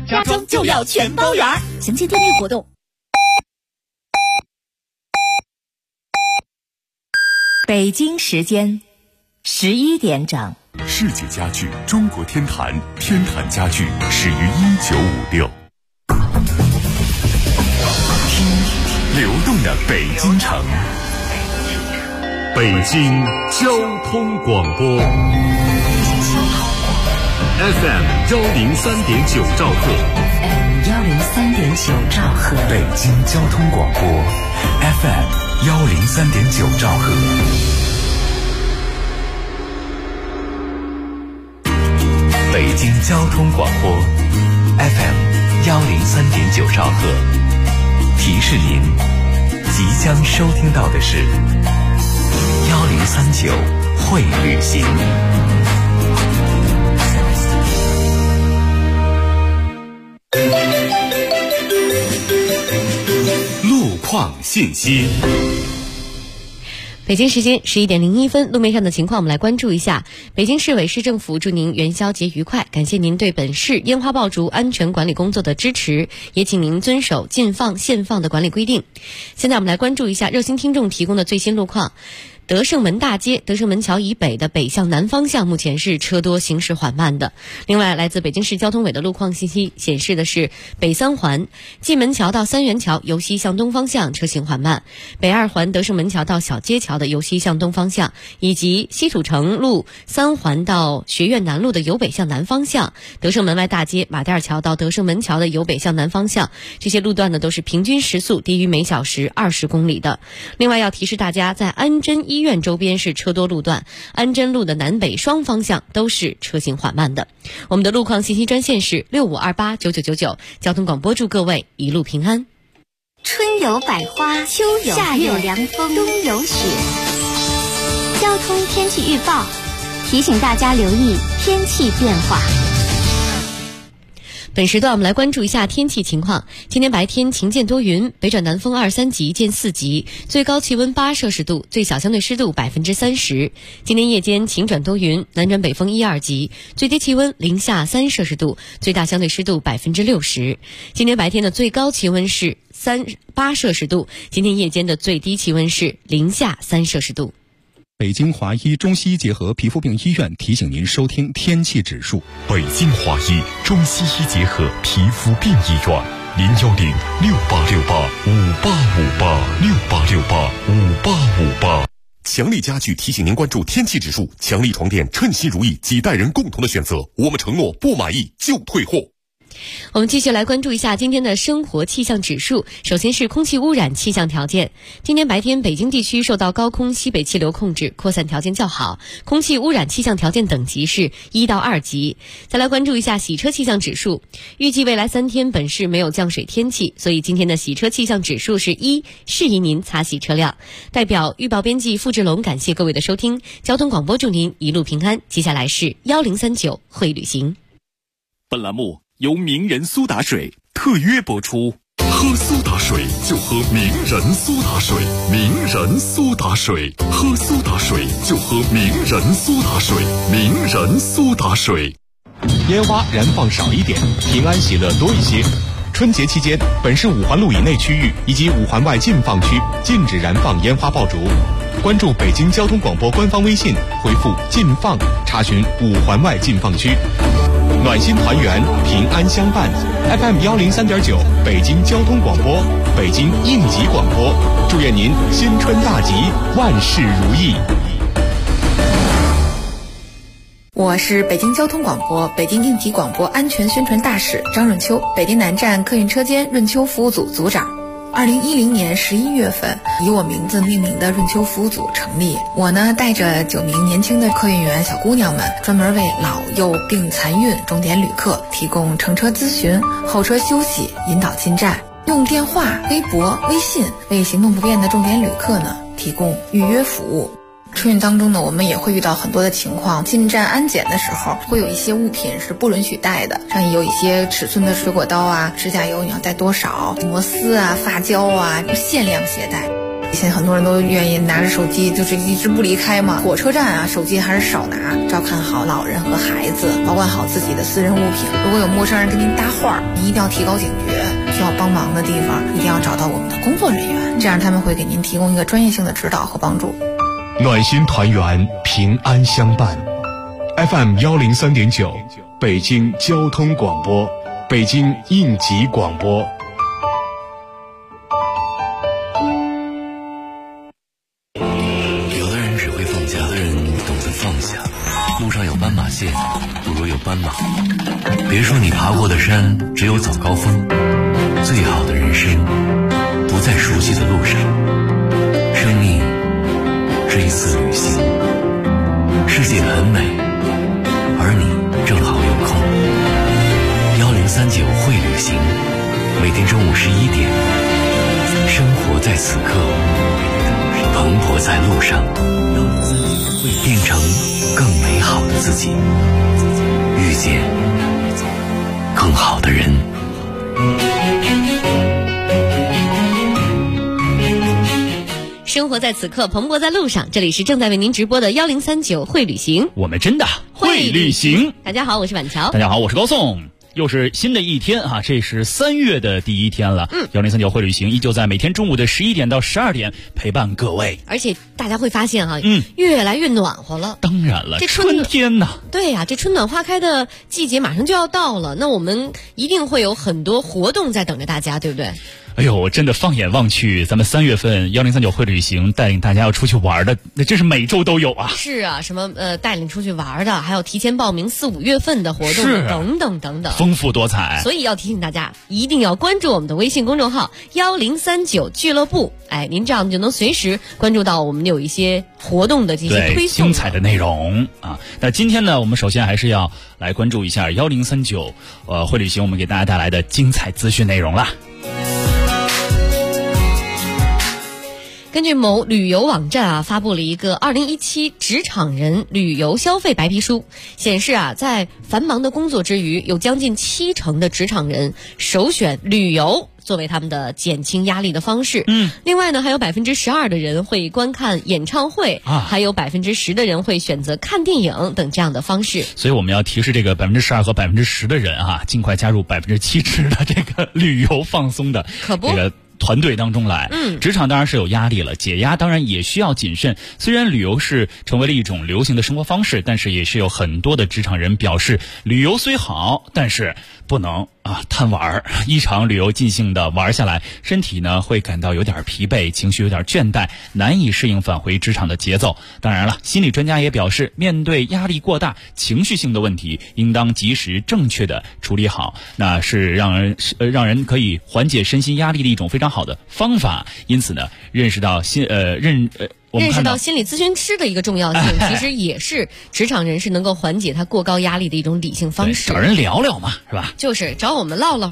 家装就要全包圆。详情订阅活动。 北京时间11点整。 世界家具中国天坛，天坛家具始于1956。听流动的北京城，北京交通广播 FM 103.9兆赫 103.9兆赫， 北京交通广播 FM 103.9兆赫。北京交通广播 FM 103.9兆赫，提示您即将收听到的是1039会旅行。路况信息。 北京时间11点01分，路面上的情况我们来关注一下。北京市委市政府祝您元宵节愉快，感谢您对本市烟花爆竹安全管理工作的支持，也请您遵守禁放限放的管理规定。现在我们来关注一下热心听众提供的最新路况。德胜门大街、德胜门桥以北的北向南方向目前是车多行驶缓慢的。另外，来自北京市交通委的路况信息显示的是，北三环蓟门桥到三元桥由西向东方向车行缓慢，北二环德胜门桥到小街桥的由西向东方向，以及西土城路三环到学院南路的由北向南方向，德胜门外大街马甸桥到德胜门桥的由北向南方向，这些路段呢都是平均时速低于每小时20公里的。另外要提示大家，在安贞医院周边是车多路段，安贞路的南北双方向都是车行缓慢的。我们的路况信息专线是65289999，交通广播祝各位一路平安。 春有百花，秋有夏有凉风，冬有雪。交通天气预报提醒大家留意天气变化。 本时段我们来关注一下天气情况。今天白天晴间多云，北转南风2、3级见4级，最高气温8摄氏度，最小相对湿度30%。今天夜间晴转多云，南转北风1、2级，最低气温零下3摄氏度，最大相对湿度60%。今天白天的最高气温是8摄氏度，今天夜间的最低气温是零下3摄氏度。 北京华医中西医结合皮肤病医院提醒您收听天气指数。 北京华医中西医结合皮肤病医院，0106868585858，685858。强力家具提醒您关注天气指数，强力床垫称心如意，几代人共同的选择。我们承诺不满意就退货。 我们继续来关注一下今天的生活气象指数。首先是空气污染气象条件。今天白天北京地区受到高空西北气流控制，扩散条件较好，空气污染气象条件等级是1到2级。再来关注一下洗车气象指数。预计未来3天本市没有降水天气，所以今天的洗车气象指数是1，适宜您擦洗车辆。代表预报编辑付志龙感谢各位的收听，交通广播祝您一路平安。接下来是1039会旅行。 本栏目由名人苏打水特约播出。喝苏打水就喝名人苏打水，名人苏打水，喝苏打水就喝名人苏打水，名人苏打水。 烟花燃放少一点，平安喜乐多一些。春节期间，本市5环路以内区域以及5环外禁放区禁止燃放烟花爆竹。关注北京交通广播官方微信，回复禁放查询5环外禁放区。暖心团圆，平安相伴。FM 103.9，北京交通广播，北京应急广播，祝愿您新春大吉，万事如意。 我是北京交通广播北京应急广播安全宣传大使张润秋，北京南站客运车间润秋服务组组长。2010年11月份，以我名字命名的润秋服务组成立。我呢，带着9名年轻的客运员小姑娘们，专门为老幼病残孕重点旅客提供乘车咨询、候车休息、引导进站，用电话、微博、微信为行动不便的重点旅客呢提供预约服务。春运当中呢，我们也会遇到很多的情况，进站安检的时候会有一些物品是不允许带的，像有一些尺寸的水果刀啊、指甲油你要带多少，摩丝啊、发胶啊，限量携带。 现在很多人都愿意拿着手机就是一直不离开嘛，火车站啊手机还是少拿，照看好老人和孩子，保管好自己的私人物品。如果有陌生人跟您搭话，您一定要提高警觉，需要帮忙的地方一定要找到我们的工作人员，这样他们会给您提供一个专业性的指导和帮助。 暖心团圆，平安相伴。FM 103.9，北京交通广播，北京应急广播。 有的人只会放假，有的人懂得放下。路上有斑马线，不如有斑马。别说你爬过的山只有早高峰，最好的人生不在熟悉的路上。生命是一次旅行，世界很美，而你正好有空。1039会旅行，每天中午11点，生活在此刻，蓬勃在路上，变成更美好的自己，遇见更好的人。 生活在此刻，蓬勃在路上。这里是正在为您直播的1039会旅行， 我们真的会旅行。 大家好，我是婉乔。 大家好，我是高颂。又是新的一天啊，这是3月的第一天了。1039会旅行依旧在每天中午的11点到12点陪伴各位。 而且大家会发现哈，越来越暖和了。 当然了，这春天呐。 对呀，这春暖花开的季节马上就要到了，那我们一定会有很多活动在等着大家，对不对？ 哎呦，我真的放眼望去，咱们3月份1039会旅行带领大家要出去玩的，那真是每周都有啊。 是啊，什么带领出去玩的，还有提前报名4、5月份的活动等等等等， 丰富多彩。 所以要提醒大家，一定要关注我们的微信公众号1039俱乐部。哎，您这样就能随时关注到我们有一些活动的这些推送精彩的内容啊。那今天呢，我们首先还是要来关注一下1039会旅行我们给大家带来的精彩资讯内容啦。 根据某旅游网站发布了一个2017职场人旅游消费白皮书，显示在繁忙的工作之余，有将近70%的职场人首选旅游作为他们的减轻压力的方式。另外呢，还有12%的人会观看演唱会，还有10%的人会选择看电影等这样的方式。 所以我们要提示这个12%和10%的人尽快加入70%的这个旅游放松的这个团队当中来。职场当然是有压力了，解压当然也需要谨慎。虽然旅游是成为了一种流行的生活方式，但是也是有很多的职场人表示，旅游虽好，但是不能贪玩。一场旅游尽兴的玩下来，身体呢会感到有点疲惫，情绪有点倦怠，难以适应返回职场的节奏。当然了，心理专家也表示，面对压力过大、情绪性的问题，应当及时正确的处理好，那是让人可以缓解身心压力的一种非常好的方法。因此呢，认识到心理咨询师的一个重要性，其实也是职场人士能够缓解他过高压力的一种理性方式。 找人聊聊嘛，是吧？ 就是找我们唠唠。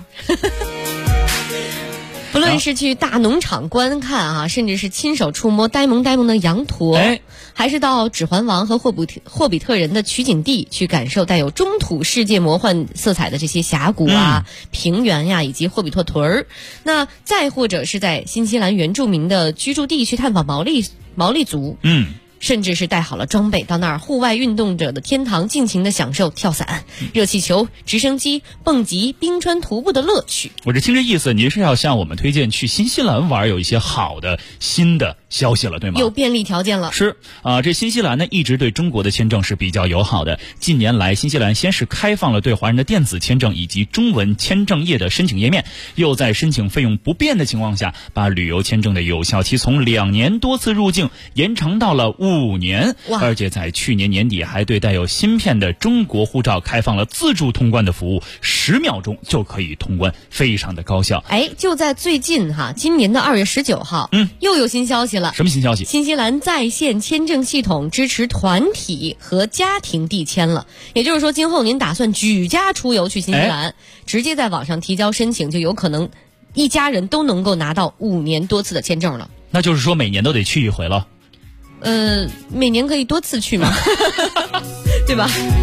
不论是去大农场观看甚至是亲手触摸呆萌呆萌的羊驼，还是到《指环王》和霍比特人的取景地去感受带有中土世界魔幻色彩的这些峡谷平原以及霍比特屯儿，那再或者是在新西兰原住民的居住地去探访毛利族，甚至是带好了装备到那儿户外运动者的天堂，尽情的享受跳伞、热气球、直升机、蹦极、冰川徒步的乐趣。 我这听这意思，您是要向我们推荐去新西兰玩，有一些好的新的消息了，对吗？ 有便利条件了。 是这新西兰呢一直对中国的签证是比较友好的。近年来，新西兰先是开放了对华人的电子签证以及中文签证页的申请页面，又在申请费用不变的情况下，把旅游签证的有效期从2年多次入境延长到了5年。而且在去年年底还对带有芯片的中国护照开放了自助通关的服务，10秒钟就可以通关，非常的高效。 就在最近今年的2月19号，又有新消息了。 什么新消息？ 新西兰在线签证系统支持团体和家庭递签了，也就是说，今后您打算举家出游去新西兰，直接在网上提交申请，就有可能一家人都能够拿到5年多次的签证了。 那就是说每年都得去一回了。 每年可以多次去嘛，对吧？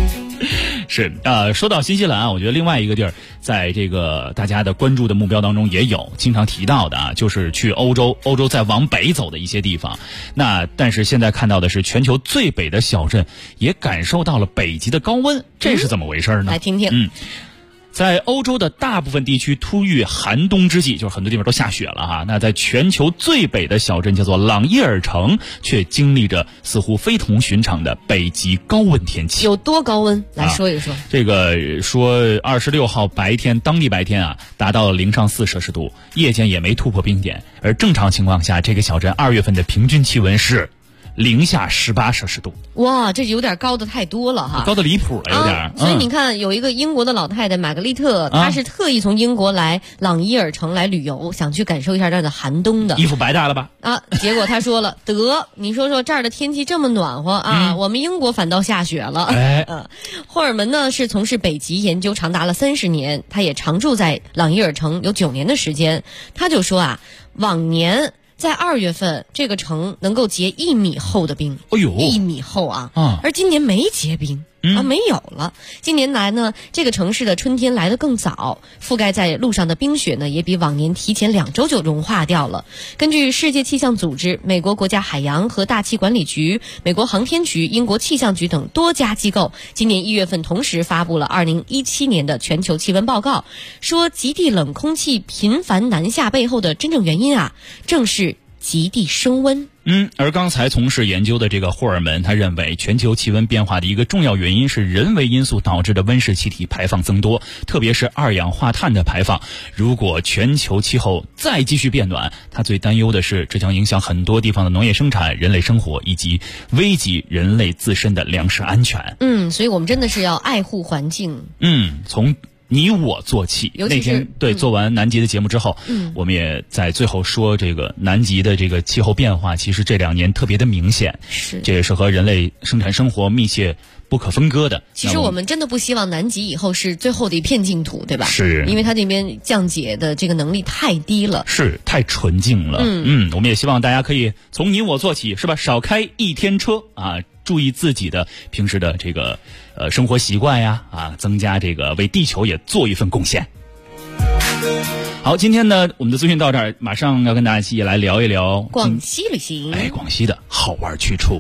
是说到新西兰啊，我觉得另外一个地儿，在这个大家的关注的目标当中也有经常提到的啊，就是去欧洲再往北走的一些地方。那但是现在看到的是，全球最北的小镇也感受到了北极的高温，这是怎么回事呢？ 来听听。 在欧洲的大部分地区突遇寒冬之际，就是很多地方都下雪了哈。那在全球最北的小镇叫做朗伊尔城，却经历着似乎非同寻常的北极高温天气。 有多高温？来说一说。 这个说26号白天，当地白天啊，达到了-4摄氏度，夜间也没突破冰点。而正常情况下，这个小镇2月份的平均气温是-18摄氏度。 哇，这有点高的太多了哈， 高的离谱了有点。 所以你看，有一个英国的老太太玛格丽特，她是特意从英国来朗伊尔城来旅游，想去感受一下这儿的寒冬的。 衣服白搭了吧？ 结果她说了，你说这儿的天气这么暖和啊，我们英国反倒下雪了。霍尔门呢是从事北极研究长达了30年，他也常住在朗伊尔城有9年的时间。他就说往年在2月份，这个城能够结1米厚的冰。哎呦，1米厚啊！而今年没结冰。没有了。近年来呢，这个城市的春天来得更早，覆盖在路上的冰雪呢，也比往年提前2周就融化掉了。根据世界气象组织、美国国家海洋和大气管理局、美国航天局、英国气象局等多家机构，今年1月份同时发布了2017年的全球气温报告，说极地冷空气频繁南下背后的真正原因正是极地升温。 而刚才从事研究的这个霍尔门，他认为全球气温变化的一个重要原因是人为因素导致的温室气体排放增多，特别是二氧化碳的排放。如果全球气候再继续变暖，他最担忧的是这将影响很多地方的农业生产、人类生活，以及危及人类自身的粮食安全。 所以我们真的是要爱护环境。 从你我做起。那天做完南极的节目之后，我们也在最后说，这个南极的这个气候变化其实这2年特别的明显，这也是和人类生产生活密切不可分割的。 其实我们真的不希望南极以后是最后的一片净土，对吧？ 是， 因为它这边降解的这个能力太低了， 是太纯净了。我们也希望大家可以从你我做起，是吧？少开1天车啊，注意自己的平时的这个生活习惯呀，增加这个为地球也做一份贡献。好，今天呢，我们的资讯到这儿，马上要跟大家一起来聊一聊广西旅行。 广西的好玩去处。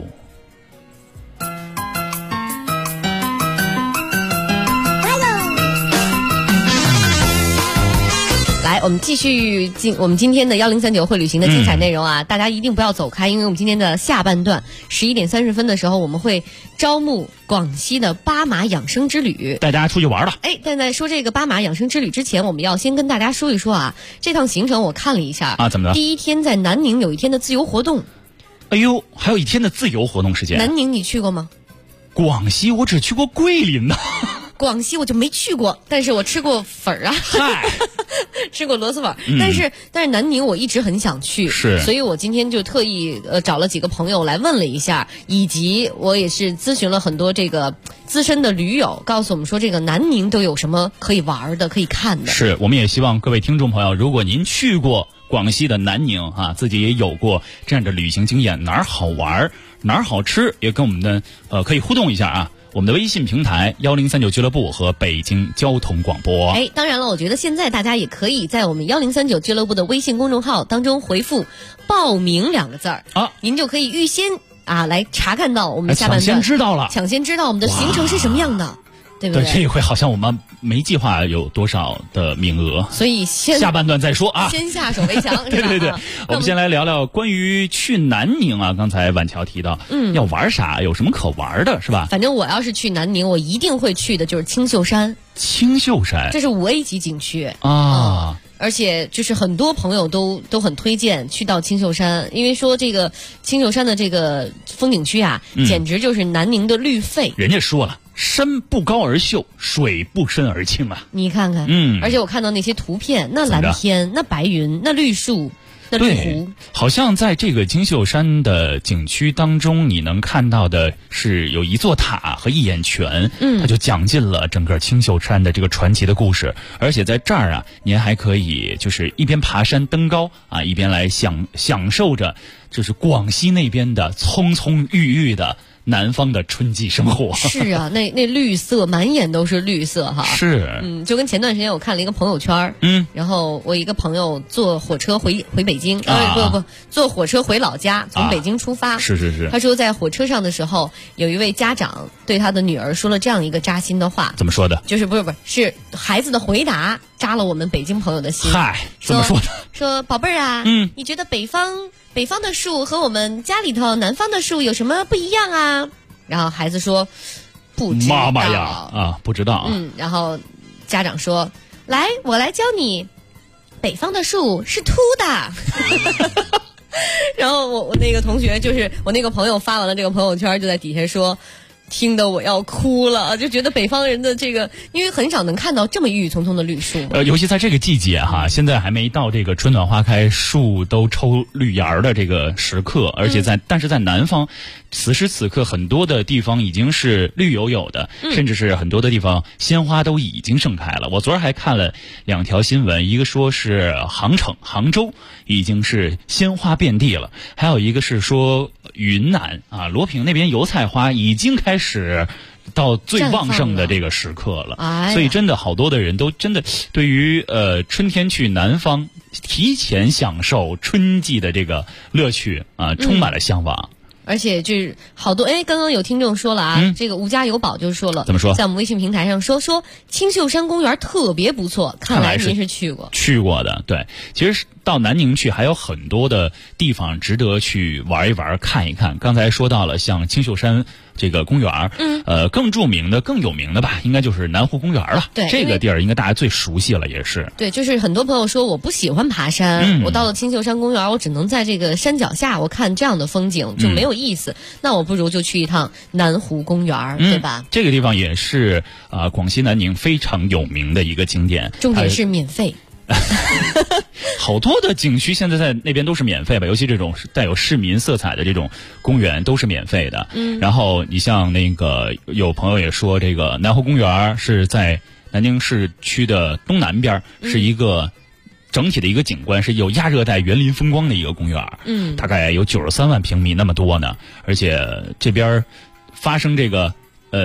来，我们继续我们今天的1039会旅行的精彩内容大家一定不要走开，因为我们今天的下半段11点30分的时候，我们会招募广西的巴马养生之旅， 带大家出去玩了。 但在说这个巴马养生之旅之前，我们要先跟大家说一说这趟行程我看了一下怎么了？ 第一天在南宁有1天的自由活动。 哎呦，还有1天的自由活动时间。 南宁你去过吗？ 广西我只去过桂林呢。 广西我就没去过，但是我吃过粉儿吃过螺蛳粉。但是南宁我一直很想去，所以我今天就特意找了几个朋友来问了一下，以及我也是咨询了很多这个资深的驴友，告诉我们说这个南宁都有什么可以玩的、可以看的。 是，我们也希望各位听众朋友，如果您去过广西的南宁自己也有过这样的旅行经验，哪儿好玩哪儿好吃，也跟我们的可以互动一下我们的微信平台1039俱乐部和北京交通广播。 当然了，我觉得现在大家也可以在我们1039俱乐部的微信公众号当中回复报名2个字儿您就可以预先来查看到我们下半段抢先知道我们的行程是什么样的，对不对？ 这一回好像我们没计划有多少的名额， 所以下半段再说先下手为强。 对，我们先来聊聊关于去南宁刚才婉乔提到要玩啥，有什么可玩的，是吧？ 反正我要是去南宁，我一定会去的就是青秀山。 青秀山这是5A 级景区而且就是很多朋友都很推荐去到青秀山，因为说这个青秀山的这个风景区简直就是南宁的绿肺。 人家说了，山不高而秀，水不深而清你看看，而且我看到那些图片，那蓝天，那白云，那绿树，那绿湖， 好像在这个青秀山的景区当中，你能看到的是有一座塔和一眼泉，它就讲尽了整个青秀山的这个传奇的故事。而且在这儿您还可以就是一边爬山登高一边来享受着就是广西那边的葱葱郁郁的南方的春季生活。 是啊，那绿色满眼都是绿色哈。 是， 就跟前段时间我看了一个朋友圈，然后我一个朋友坐火车回北京，坐火车回老家，从北京出发。 是。 他说在火车上的时候，有一位家长对他的女儿说了这样一个扎心的话。 怎么说的？ 就是不是孩子的回答扎了我们北京朋友的心。 嗨，怎么说的？ 说宝贝儿啊，你觉得北方的树和我们家里头南方的树有什么不一样啊？然后孩子说不知道。 妈妈呀，不知道啊。 然后家长说，来，我来教你，北方的树是秃的。然后我那个同学，就是我那个朋友发完了这个朋友圈，就在底下说，听得我要哭了，就觉得北方人的这个，因为很少能看到这么郁郁葱葱的绿树。 尤其在这个季节哈，现在还没到这个春暖花开、树都抽绿芽的这个时刻，而且但是在南方，此时此刻很多的地方已经是绿油油的，甚至是很多的地方鲜花都已经盛开了。我昨儿还看了2条新闻，一个说是杭州已经是鲜花遍地了，还有一个是说云南啊罗平那边油菜花已经开始到最旺盛的这个时刻了。所以真的好多的人都真的对于春天去南方提前享受春季的这个乐趣啊充满了向往。 而且就是好多刚刚有听众说了啊，这个吴家有宝就说了， 怎么说？ 在我们微信平台上说青秀山公园特别不错，看来您是去过的。对，其实到南宁去还有很多的地方值得去玩一玩、看一看。刚才说到了像青秀山这个公园，更著名的、更有名的吧，应该就是南湖公园了。 对， 这个地儿应该大家最熟悉了，也是。 对，就是很多朋友说我不喜欢爬山，我到了青秀山公园，我只能在这个山脚下，我看这样的风景就没有意思。那我不如就去一趟南湖公园，对吧？ 这个地方也是广西南宁非常有名的一个景点， 重点是免费。 好多的景区现在在那边都是免费吧，尤其这种带有市民色彩的这种公园都是免费的。然后你像那个有朋友也说，这个南湖公园是在南宁市区的东南边，是一个整体的一个景观，是有亚热带园林风光的一个公园。大概有93万平米那么多呢，而且这边发生这个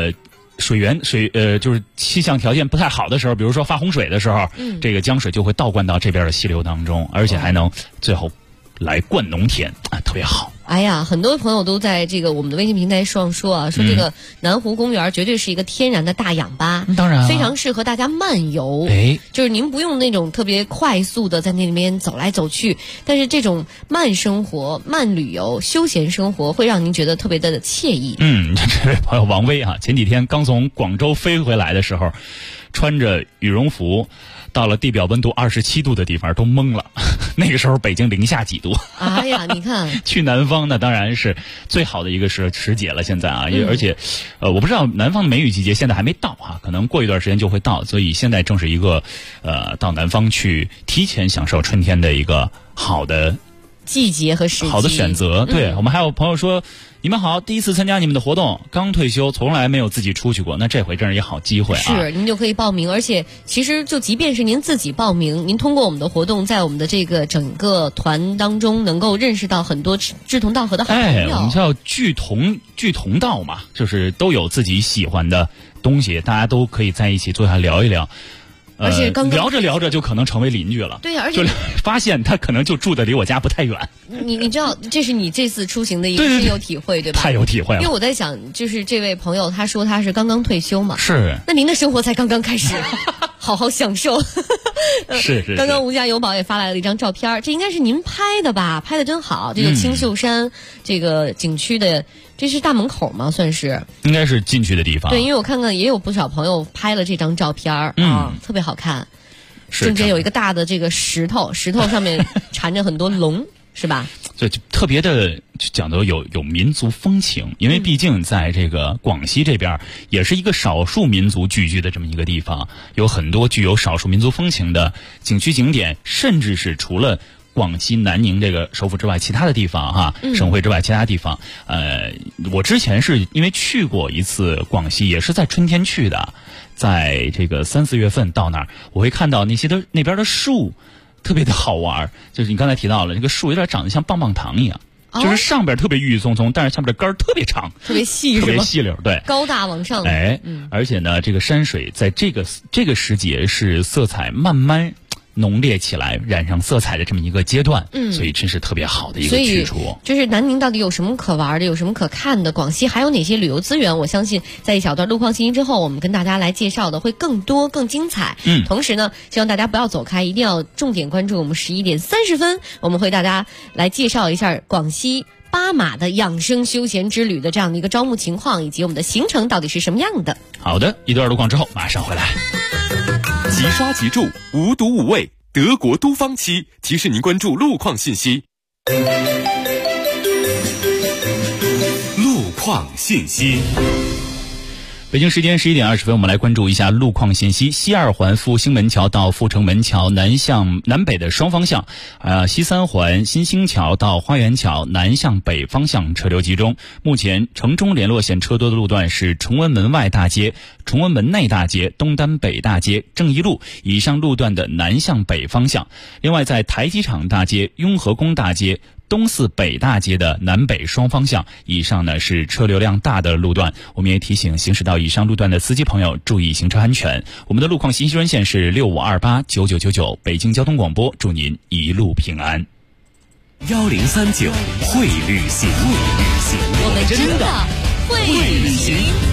就是气象条件不太好的时候，比如说发洪水的时候，这个江水就会倒灌到这边的溪流当中，而且还能最后来灌农田啊，特别好。 哎呀，很多朋友都在这个我们的微信平台上说这个南湖公园绝对是一个天然的大氧吧， 当然非常适合大家漫游。就是您不用那种特别快速的在那边走来走去，但是这种慢生活、慢旅游、休闲生活会让您觉得特别的惬意。 这位朋友王威前几天刚从广州飞回来的时候，穿着羽绒服到了地表温度27度的地方都懵了，那个时候北京零下几度。 哎呀，你看去南方那当然是最好的一个时节了，现在而且我不知道南方的梅雨季节现在还没到可能过一段时间就会到，所以现在正是一个到南方去提前享受春天的一个好的季节和时机， 好的选择。对，我们还有朋友说，你们好，第一次参加你们的活动，刚退休，从来没有自己出去过，那这回真是一好机会是，您就可以报名，而且其实就即便是您自己报名，您通过我们的活动，在我们的这个整个团当中，能够认识到很多志同道合的好朋友。 我们叫聚同道嘛，就是都有自己喜欢的东西，大家都可以在一起坐下聊一聊。 而且刚聊着聊着就可能成为邻居了。 对呀，而且就发现他可能就住的离我家不太远。 你知道，这是你这次出行的一个深有体会，对吧？ 太有体会了。 因为我在想，就是这位朋友他说他是刚刚退休嘛， 是。 那您的生活才刚刚开始，好好享受。 是。 刚刚吴家有宝也发来了一张照片，这应该是您拍的吧？拍的真好。这个青秀山这个景区的。这是大门口吗？算是， 应该是进去的地方。 对，因为我看看也有不少朋友拍了这张照片特别好看。 是， 中间有一个大的这个石头上面缠着很多龙，是吧？ 对，就特别的讲究有民族风情，因为毕竟在这个广西这边也是一个少数民族聚居的这么一个地方，有很多具有少数民族风情的景区景点，甚至是除了广西南宁这个首府之外，其他的地方省会之外其他地方，我之前是因为去过一次广西，也是在春天去的，在这个3、4月份到那儿，我会看到那边的树特别的好玩，就是你刚才提到了，这个树有点长得像棒棒糖一样。 就是上边特别郁郁葱葱，但是下面的杆儿特别长， 特别细， 特别细溜，对， 高大往上。 而且呢，这个山水在这个时节是色彩慢慢浓烈起来，染上色彩的这么一个阶段，所以真是特别好的一个去处。 就是南宁到底有什么可玩的，有什么可看的？广西还有哪些旅游资源？我相信在一小段路况信息之后，我们跟大家来介绍的会更多、更精彩。同时呢，希望大家不要走开，一定要重点关注我们11点30分，我们会大家来介绍一下广西巴马的养生休闲之旅的这样的一个招募情况，以及我们的行程到底是什么样的。 好的，一段路况之后马上回来。 即刷即住，无毒无味，德国都芳漆提示您关注路况信息。路况信息。 北京时间11点20分，我们来关注一下路况信息。西二环复兴门桥到阜成门桥南北的双方向，西三环新兴桥到花园桥南向北方向车流集中。目前城中联络线车多的路段是崇文门外大街、崇文门内大街、东单北大街、正义路以上路段的南向北方向。另外，在台机场大街、雍和宫大街、东四北大街的南北双方向以上呢是车流量大的路段，我们也提醒行驶到以上路段的司机朋友注意行车安全。我们的路况信息专线是65289999，北京交通广播，祝您一路平安。 1039会旅行， 我们真的会旅行。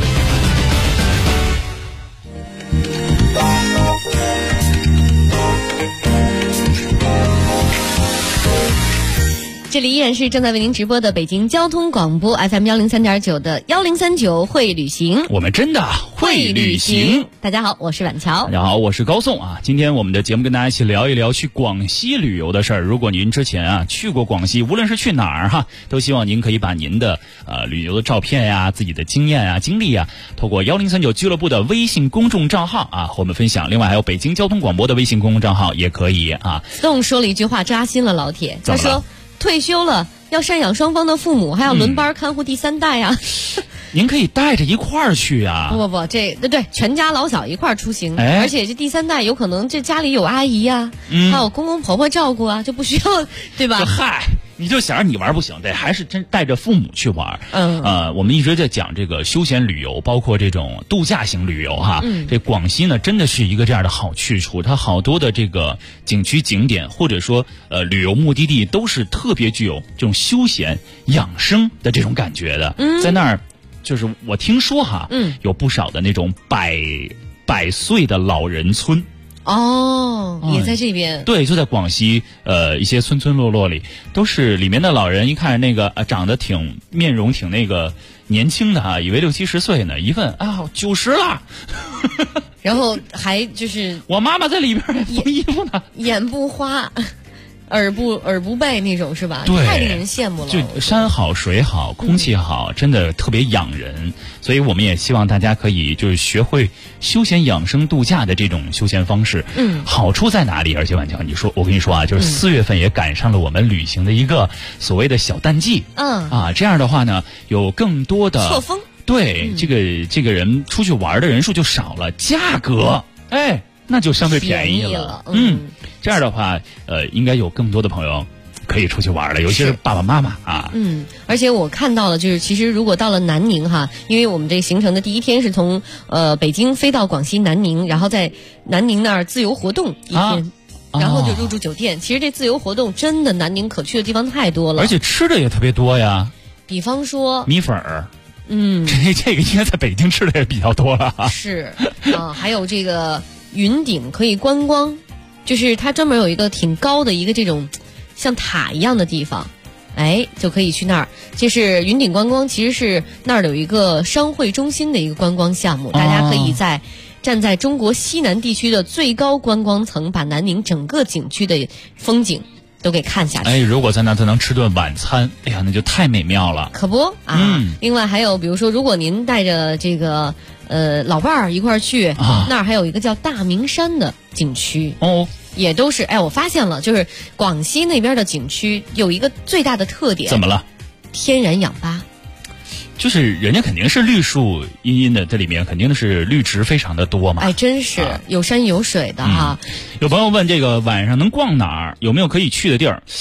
这里依然是正在为您直播的北京交通广播 FM 103.9的1039会旅行， 我们真的会旅行。 大家好，我是婉乔。 大家好，我是高颂啊。今天我们的节目跟大家一起聊一聊去广西旅游的事儿。如果您之前去过广西，无论是去哪儿都希望您可以把您的旅游的照片呀、自己的经验啊、经历啊，透过1039俱乐部的微信公众账号和我们分享。另外还有北京交通广播的微信公众账号也可以啊。 宋说了一句话扎心了老铁，他说退休了要赡养双方的父母，还要轮班看护第三代呀。 您可以带着一块儿去啊。 不，这对全家老小一块儿出行，而且这第三代有可能这家里有阿姨呀，还有公公婆婆照顾啊，就不需要，对吧？ 嗨，你就想着你玩不行，得还是真带着父母去玩。我们一直在讲这个休闲旅游，包括这种度假型旅游这广西呢真的是一个这样的好去处，它好多的这个景区景点或者说旅游目的地都是特别具有这种休闲养生的这种感觉的。在那儿就是我听说有不少的那种百岁的老人村。 也在这边。 对，就在广西一些村村落落里，都是里面的老人，一看那个长得面容挺那个年轻的以为60、70岁呢，一问90了。 然后还就是我妈妈在里边缝衣服呢， 眼不花耳不背那种是吧？ 对， 太令人羡慕了。 就山好水好空气好，真的特别养人。所以我们也希望大家可以就是学会休闲养生度假的这种休闲方式。好处在哪里？而且婉乔，我跟你说就是4月份也赶上了我们旅行的一个所谓的小淡季。这样的话呢，有更多的错峰。 对，这个人出去玩的人数就少了，价格那就相对便宜了。这样的话应该有更多的朋友可以出去玩了，尤其是爸爸妈妈而且我看到了，就是其实如果到了南宁因为我们这个行程的第一天是从北京飞到广西南宁，然后在南宁那儿自由活动一天，然后就入住酒店。其实这自由活动真的南宁可去的地方太多了， 而且吃的也特别多呀。 比方说米粉儿，这个应该在北京吃的也比较多了。 是还有这个云顶可以观光，就是它专门有一个挺高的一个这种像塔一样的地方，就可以去那儿。就是云顶观光，其实是那儿有一个商会中心的一个观光项目，大家可以站在中国西南地区的最高观光层，把南宁整个景区的风景都给看下去。 如果在那再能吃顿晚餐，那就太美妙了， 可不另外还有比如说，如果您带着这个老伴儿一块儿去，那儿还有一个叫大明山的景区也都是我发现了，就是广西那边的景区有一个最大的特点。 怎么了？ 天然氧吧。 就是人家肯定是绿树茵茵的，这里面肯定是绿植非常的多嘛。 真是有山有水的有朋友问这个晚上能逛哪儿，有没有可以去的地儿？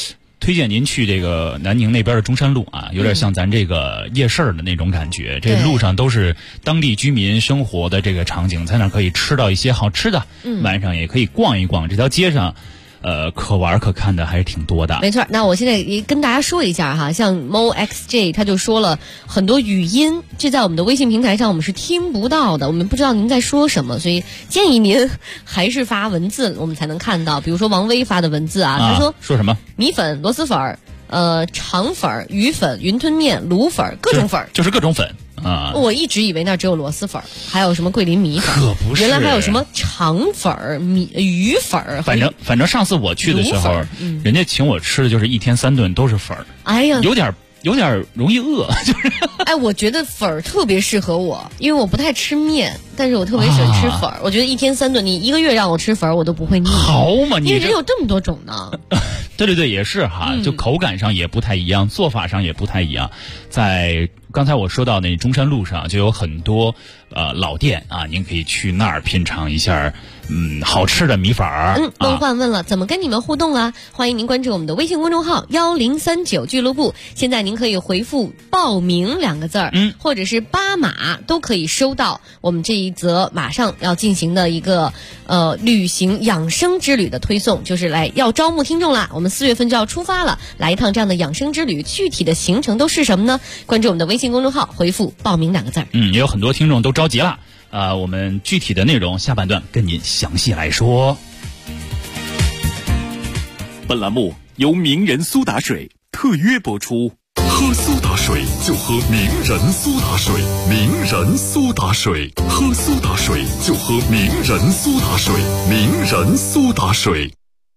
推荐您去这个南宁那边的中山路啊，有点像咱这个夜市的那种感觉。这路上都是当地居民生活的这个场景，在那可以吃到一些好吃的，晚上也可以逛一逛。这条街上，可玩可看的还是挺多的。 没错，那我现在也跟大家说一下哈，像 MoXJ 他就说了很多语音，这在我们的微信平台上我们是听不到的，我们不知道您在说什么，所以建议您还是发文字，我们才能看到。比如说王威发的文字啊，他说什么？ 米粉、螺蛳粉、肠粉、鱼粉、云吞面、卤粉，各种粉， 就是各种粉。啊！ 我一直以为那只有螺蛳粉，还有什么桂林米粉， 可不是， 原来还有什么肠粉、鱼粉。 反正上次我去的时候，人家请我吃的就是1天3顿都是粉。 哎呀， 有点容易饿，就是。 哎，我觉得粉儿特别适合我，因为我不太吃面，但是我特别喜欢吃粉儿。我觉得1天3顿，你1个月让我吃粉儿，我都不会腻。 好嘛，你因为人有这么多种呢。 对，也是哈，就口感上也不太一样，做法上也不太一样。在刚才我说到那中山路上就有很多老店啊，您可以去那儿品尝一下好吃的米粉儿。 梦幻问了怎么跟你们互动啊？欢迎您关注我们的微信公众号1039俱乐部。现在您可以回复报名2个字儿，或者是8码都可以收到我们这一则马上要进行的一个旅行养生之旅的推送，就是要招募听众啦。我们4月份就要出发了，来一趟这样的养生之旅，具体的行程都是什么呢？关注我们的微信公众号，回复报名2个字儿。 也有很多听众都着急了。我们具体的内容下半段跟您详细来说。 本栏目由名人苏打水特约播出。喝苏打水就喝名人苏打水，名人苏打水，喝苏打水就喝名人苏打水，名人苏打水。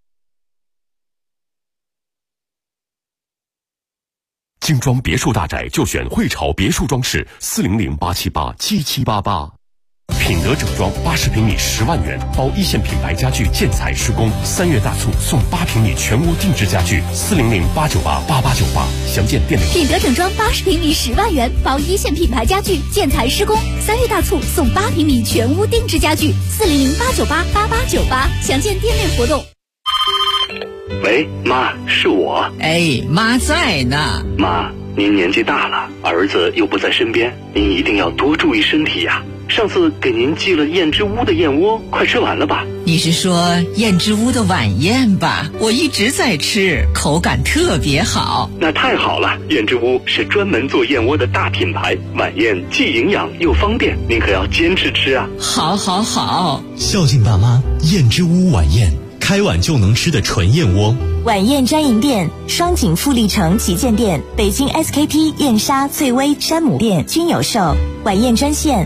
精装别墅大宅就选汇潮别墅装饰，400-878-7788。品德整装80平米10万元，包1线品牌家具建材施工，3月大促送8平米全屋定制家具，400-898-8898，详见店内。 品德整装80平米10万元，包1线品牌家具建材施工，3月大促送8平米全屋定制家具，400-898-8898，详见店内活动。 喂，妈，是我。 哎，妈在呢。 妈，您年纪大了，儿子又不在身边，您一定要多注意身体呀。上次给您寄了燕之屋的燕窝，快吃完了吧？ 你是说燕之屋的晚宴吧？我一直在吃，口感特别好。 那太好了，燕之屋是专门做燕窝的大品牌，晚宴既营养又方便，您可要坚持吃啊。 好， 孝敬爸妈，燕之屋晚宴，开碗就能吃的纯燕窝。 晚宴专营店：双井富力城旗舰店、北京 SKP 燕莎、翠微、山姆店均有售。晚宴专线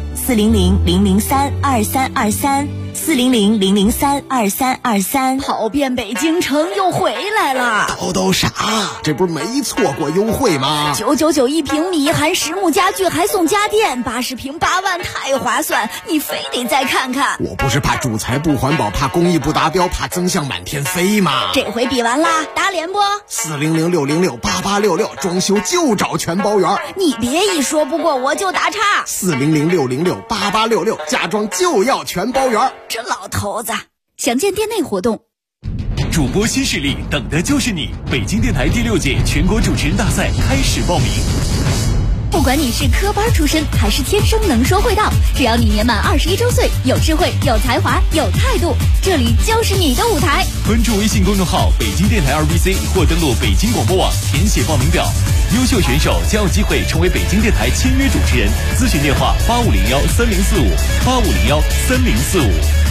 400-003-2323，400-003-2323。 跑遍北京城又回来了。 都啥？这不是没错过优惠吗 ？999一平米，含实木家具还送家电，80平8万，太划算！你非得再看看。 我不是怕主材不环保，怕工艺不达标，怕增项满天飞吗？ 这回比完啦，打脸不 ？400-606-8866，装修就找全包圆。 你别一说不过我就打岔。 400-606-8866，家装就要全包圆。 这老头子，详见店内活动。 主播新势力，等的就是你！北京电台第6届全国主持人大赛开始报名。 不管你是科班出身还是天生能说会道，只要你年满21周岁，有智慧、有才华、有态度，这里就是你的舞台。 关注微信公众号北京电台2BC 或登录北京广播网填写报名表，优秀选手将有机会成为北京电台签约主持人。咨询电话8501-3045，8501-3045。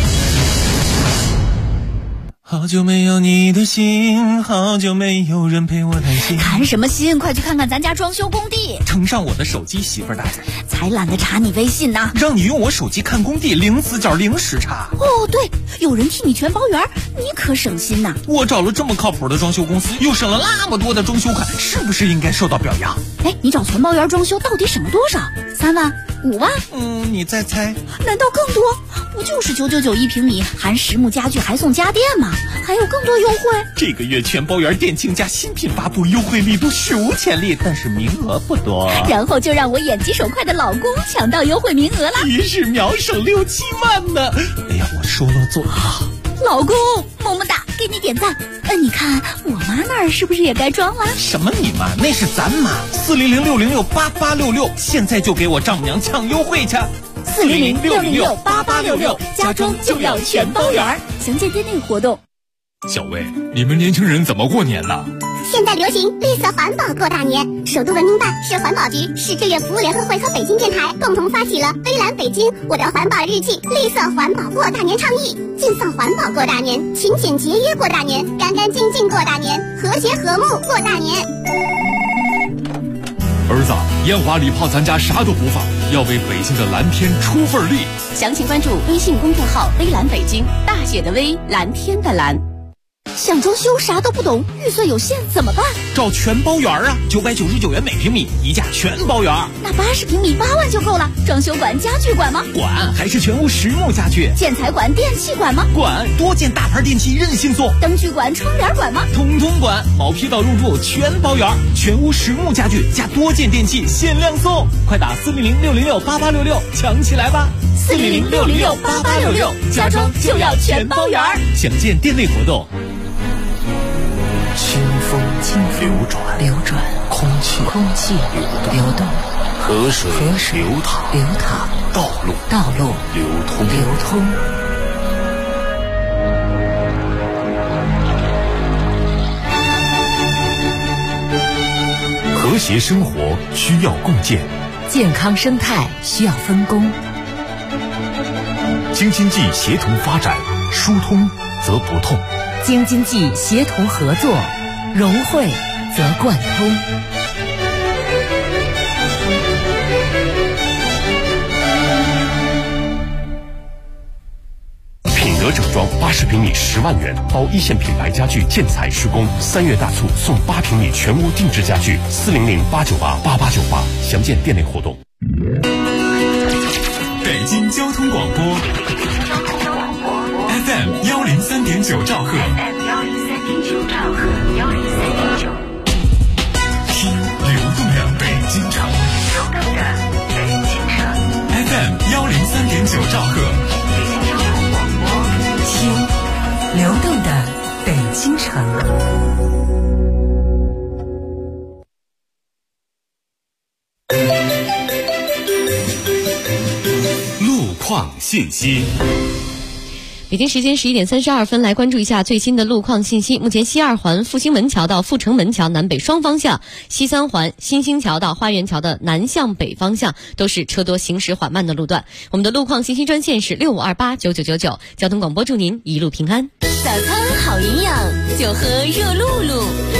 好久没有你的心，好久没有人陪我谈心。 谈什么心？快去看看咱家装修工地。 呈上我的手机，媳妇儿大人。 才懒得查你微信呢。 让你用我手机看工地，零死角零时差。 哦，对，有人替你全包圆，你可省心呐。 我找了这么靠谱的装修公司，又省了那么多的装修款，是不是应该受到表扬？ 哎，你找全包圆装修到底省了多少？3万、5万？ 你再猜？ 难道更多？不就是999一平米，含实木家具还送家电吗？还有更多优惠。 这个月全包圆电竞价新品发布，优惠力度史无前例，但是名额不多。 然后就让我眼疾手快的老公抢到优惠名额了， 一日秒省6-7万呢！哎呀，我说了做到。 老公，么么哒，给你点赞。 你看我妈那儿是不是也该装了？ 什么你妈？那是咱妈。400-606-8866，现在就给我丈母娘抢优惠去。 400-606-8866，家装就要全包圆。详见店内活动。 小魏，你们年轻人怎么过年呢？ 现在流行绿色环保过大年，首都文明办、市环保局、市志愿服务联合会和北京电台共同发起了微蓝北京我的环保日记绿色环保过大年倡议，尽放环保过大年，勤俭节约过大年，干干净净过大年，和谐和睦过大年。 儿子，烟花礼炮咱家啥都不放，要为北京的蓝天出份力。 详情关注微信公众号微蓝北京，大写的微，蓝天的蓝。想装修啥都不懂，预算有限怎么办？ 找全包圆啊，999元每平米，一价全包圆。 那80平米8万就够了。装修管、家具管吗？ 管，还是全屋实木家具。 建材管、电器管吗？ 管，多件大牌电器任性送。 灯具管、窗帘管吗？ 通通管，毛坯到入住全包圆，全屋实木家具加多件电器限量送，快打400-606-8866抢起来吧 ！400-606-8866，家装就要全包圆。 详见店内活动。 清风流转，空气流动，河水流淌，道路流通。 和谐生活需要共建， 健康生态需要分工。 京津冀协同发展，疏通则不痛。 京津冀协同合作，融汇则贯通。 品德整装80平米10万元，包一线品牌家具建材施工，3月大促送8平米全屋定制家具，400-898-8898，详见店内活动。北京交通广播 FM 103.9兆赫，听流动的北京城，FM 103.9兆赫， 听流动的北京城。 路况信息。 北京时间11点32分，来关注一下最新的路况信息。目前西2环复兴门桥到阜成门桥南北双方向，西3环新兴桥到花园桥的南向北方向都是车多行驶缓慢的路段。我们的路况信息专线是65289999，交通广播祝您一路平安。 早餐好营养，就喝热露露。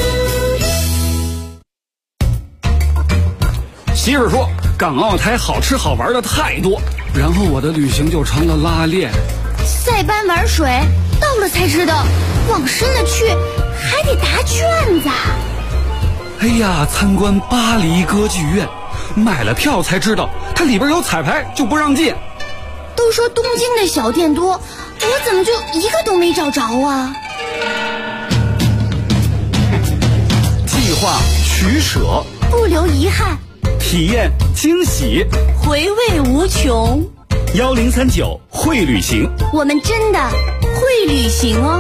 媳妇说港澳台好吃好玩的太多，然后我的旅行就成了拉练。 塞班玩水，到了才知道，往深了去还得答卷子。 哎呀，参观巴黎歌剧院，买了票才知道它里边有彩排，就不让进。 都说东京的小店多，我怎么就一个都没找着啊？ 计划取舍， 不留遗憾， 体验惊喜， 回味无穷。 1039会旅行， 我们真的会旅行哦。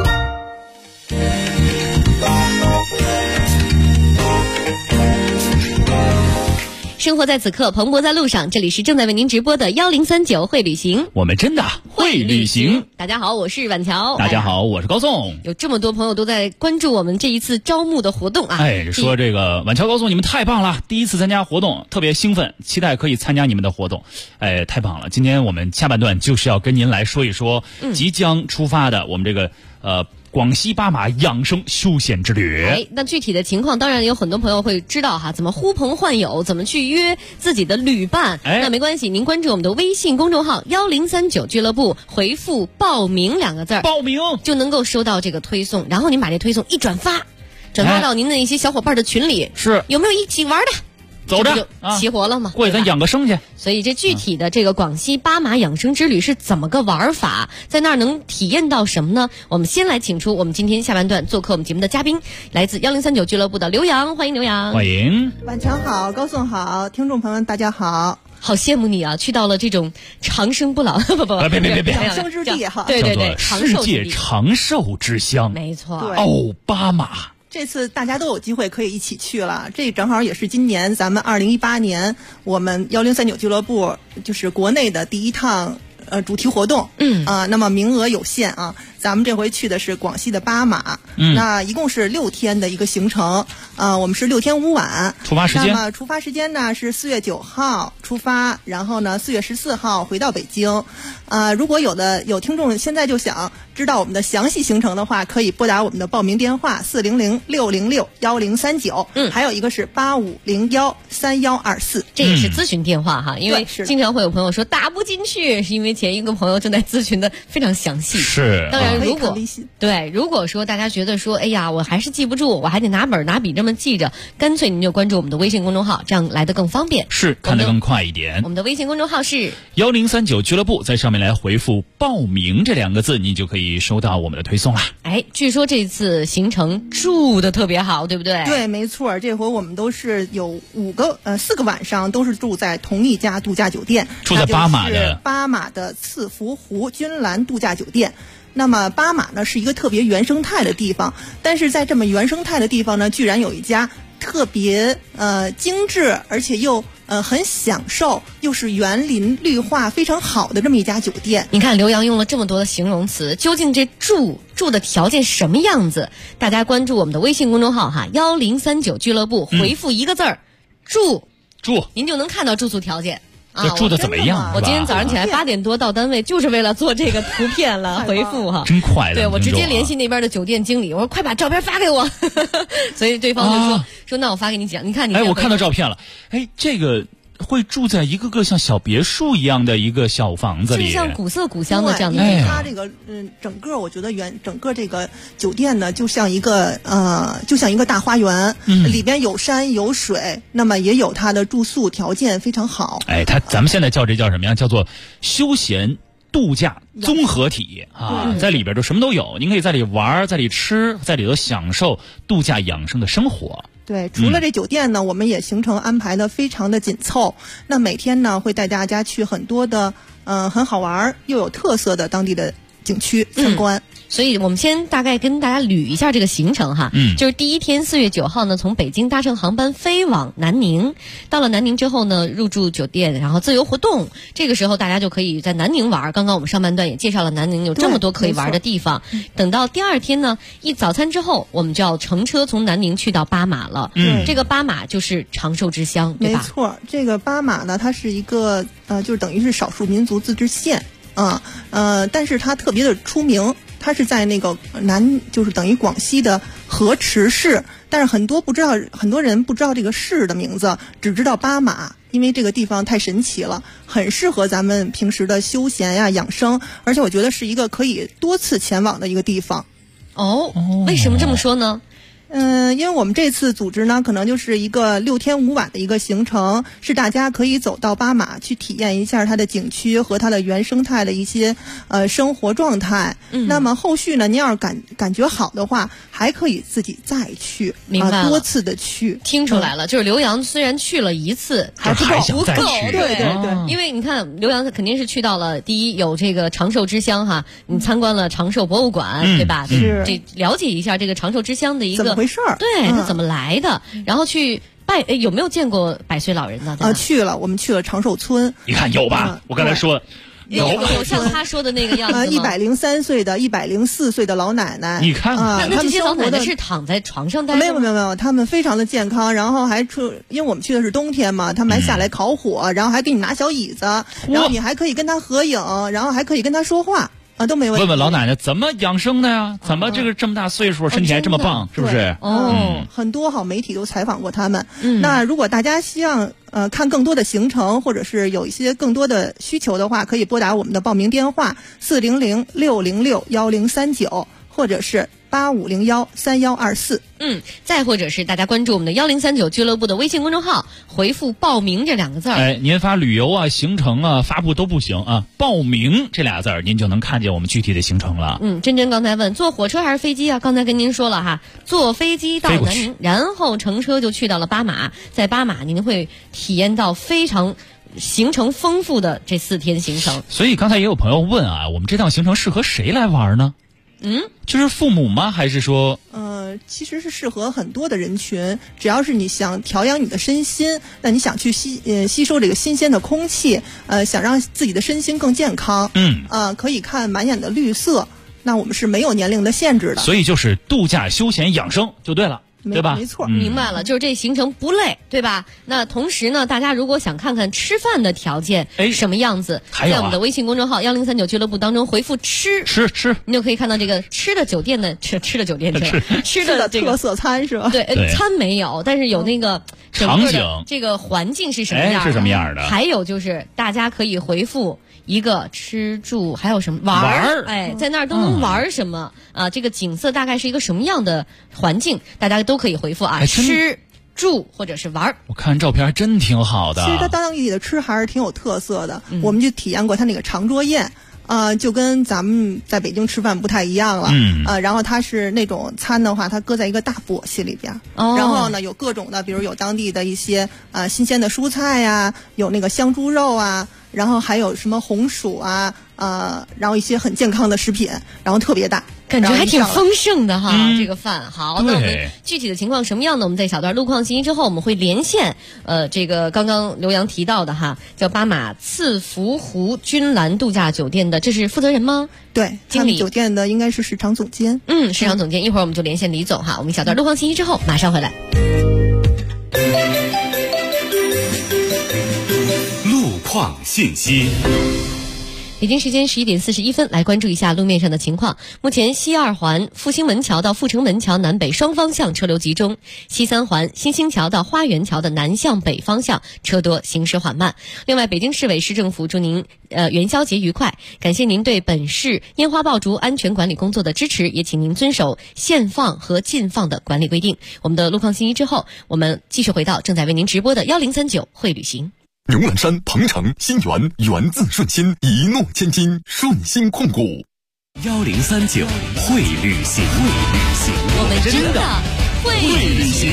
生活在此刻，蓬勃在路上。这里是正在为您直播的1039会旅行， 我们真的会旅行。 大家好，我是婉乔。 大家好，我是高颂。 有这么多朋友都在关注我们这一次招募的活动啊！ 说这个婉乔、高颂，你们太棒了！第一次参加活动，特别兴奋，期待可以参加你们的活动。太棒了！今天我们下半段就是要跟您来说一说即将出发的我们这个广西巴马养生休闲之旅。 那具体的情况当然有很多朋友会知道哈，怎么呼朋唤友，怎么去约自己的旅伴。那没关系，您关注我们的微信公众号1039俱乐部，回复报名2个字， 报名就能够收到这个推送，然后您把这推送一转发到您的一些小伙伴的群里， 是有没有一起玩的？ 走着齐活了嘛， 过去咱养个生去。 所以这具体的这个广西巴马养生之旅是怎么个玩法，在那儿能体验到什么呢？我们先来请出我们今天下半段做客我们节目的嘉宾，来自1039俱乐部的刘洋，欢迎刘洋。 欢迎。 晚上好，高颂好，听众朋友们大家好。 好羡慕你啊，去到了这种长生不老， 别， 长生之地哈， 对， 世界长寿之乡， 没错， 奥巴马。 这次大家都有机会可以一起去了，这正好也是今年咱们2018年我们1039俱乐部就是国内的第一趟主题活动，那么名额有限啊，咱们这回去的是广西的巴马，那一共是6天的一个行程，我们是6天5晚。 出发时间？ 那么出发时间呢是4月9号出发，然后呢4月14号回到北京。如果有听众现在就想知道我们的详细行程的话，可以拨打我们的报名电话400-606-1039，还有一个是8501-3124， 这也是咨询电话哈，因为经常会有朋友说打不进去，是因为前一个朋友正在咨询的非常详细。 是， 当然如果说大家觉得说，哎呀，我还是记不住，我还得拿本拿笔这么记着，干脆您就关注我们的微信公众号，这样来得更方便， 是看得更快一点。 我们的微信公众号是 1039俱乐部，在上面来回复报名这2个字，你就可以收到我们的推送了。 据说这次行程住的特别好，对不对？ 对，没错，这回我们都是有4个晚上都是住在同一家度假酒店， 住在巴马的赐福湖君兰度假酒店。那么巴马呢是一个特别原生态的地方，但是在这么原生态的地方呢，居然有一家特别精致，而且又很享受，又是园林绿化非常好的这么一家酒店。 你看刘洋用了这么多的形容词，究竟这住的条件什么样子？大家关注我们的微信公众号哈，1039俱乐部，回复一个字儿住，您就能看到住宿条件。 这住的怎么样？ 我今天早上起来8点多到单位，就是为了做这个图片了回复哈， 真快的。 对，我直接联系那边的酒店经理，我说快把照片发给我，所以对方就说那我发给你讲，你看你。 我看到照片了，这个会住在一个个像小别墅一样的一个小房子里， 就像古色古香的这样的。 因为它这个整个我觉得整个这个酒店呢，就像一个大花园，里边有山有水，那么也有它的住宿条件非常好。 咱们现在叫什么呀？叫做休闲度假综合体啊，在里边就什么都有，您可以在里玩，在里吃，在里头享受度假养生的生活。 对，除了这酒店呢，我们也行程安排的非常的紧凑。那每天呢，会带大家去很多的很好玩又有特色的当地的景区参观。 所以我们先大概跟大家捋一下这个行程哈，就是第一天4月9号呢，从北京搭乘航班飞往南宁，到了南宁之后呢，入住酒店，然后自由活动。这个时候大家就可以在南宁玩。刚刚我们上半段也介绍了南宁有这么多可以玩的地方。等到第2天呢，一早餐之后，我们就要乘车从南宁去到巴马了。这个巴马就是长寿之乡，对吧？ 没错，这个巴马呢，它是一个就是等于是少数民族自治县但是它特别的出名。它是在那个就是等于广西的河池市，但是很多人不知道这个市的名字，只知道巴马，因为这个地方太神奇了，很适合咱们平时的休闲呀、养生，而且我觉得是一个可以多次前往的一个地方。 为什么这么说呢？ 因为我们这次组织呢，可能就是一个6天5晚的一个行程，是大家可以走到巴马去体验一下它的景区和它的原生态的一些生活状态。那么后续呢，您要是感觉好的话，还可以自己再去， 明白了， 多次的去。 听出来了，就是刘洋虽然去了1次，还不够， 对， 因为你看刘洋肯定是去到了第一有这个长寿之乡哈，你参观了长寿博物馆，对吧？这了解一下这个长寿之乡的一个怎么回事儿， 对，它怎么来的，然后去有没有见过100岁老人呢？ 去了，我们去了长寿村。 你看有吧？我刚才说有像他说的那个样子吗 ？103岁的、104岁的老奶奶， 你看那这些老奶奶是躺在床上待着？ 没有，他们非常的健康，然后因为我们去的是冬天嘛，他们还下来烤火，然后还给你拿小椅子，然后你还可以跟他合影，然后还可以跟他说话。都没问题。 问问老奶奶怎么养生的呀？怎么这么大岁数，身体还这么棒，是不是？ 很多好媒体都采访过他们。那如果大家希望看更多的行程，或者是有一些更多的需求的话，可以拨打我们的报名电话400-606-1039，或者是8501-3124。 再或者是大家关注我们的1039俱乐部的微信公众号，回复报名这2个字。 您发旅游啊、行程啊、发布都不行啊，报名这俩字您就能看见我们具体的行程了。 真刚才问坐火车还是飞机啊？刚才跟您说了哈，坐飞机到南宁，然后乘车就去到了巴马，在巴马您会体验到非常行程丰富的这4天行程。 所以刚才也有朋友问啊，我们这趟行程适合谁来玩呢？就是父母吗？还是说？ 其实是适合很多的人群，只要是你想调养你的身心，那你想去吸收这个新鲜的空气，想让自己的身心更健康，可以看满眼的绿色，那我们是没有年龄的限制的。 所以就是度假休闲养生就对了。对吧？ 没错， 明白了，就是这行程不累，对吧？那同时呢，大家如果想看看吃饭的条件什么样子，在我们的微信公众号1039俱乐部当中回复吃，你就可以看到这个吃的酒店的吃的酒店吃的这个特色餐是吧？ 对，餐没有，但是有那个整个的这个环境是什么样的？ 是什么样的？ 还有就是大家可以回复一个吃住，还有什么玩在那儿都能玩什么啊？这个景色大概是一个什么样的环境？大家都可以回复啊，吃住或者是玩。 我看照片还真挺好的。 其实它当地的吃还是挺有特色的，我们就体验过它那个长桌宴。就跟咱们在北京吃饭不太一样了。然后它是那种餐的话，它搁在一个大簸箕里边。然后呢，有各种的，比如有当地的一些新鲜的蔬菜呀，有那个香猪肉啊，然后还有什么红薯啊，然后一些很健康的食品，然后特别大。 感觉还挺丰盛的哈，这个饭。好，那我们具体的情况什么样呢？我们在小段路况信息之后，我们会连线这个刚刚刘洋提到的哈，叫巴马赐福湖君兰度假酒店的，这是负责人吗？ 对， 经理酒店的应该是市场总监。 市场总监，一会儿我们就连线李总哈。我们小段路况信息之后马上回来。 路况信息。 北京时间11点41分，来关注一下路面上的情况。目前西2环复兴门桥到阜成门桥南北双方向车流集中，西3环新兴桥到花园桥的南向北方向车多，行驶缓慢。另外，北京市委市政府祝您元宵节愉快，感谢您对本市烟花爆竹安全管理工作的支持，也请您遵守限放和禁放的管理规定。我们的路况信息之后，我们继续回到正在为您直播的1039会旅行。 牛栏山、鹏城、新源，源自顺心，一诺千金，顺心控股。 1039会旅行， 我们真的会旅行。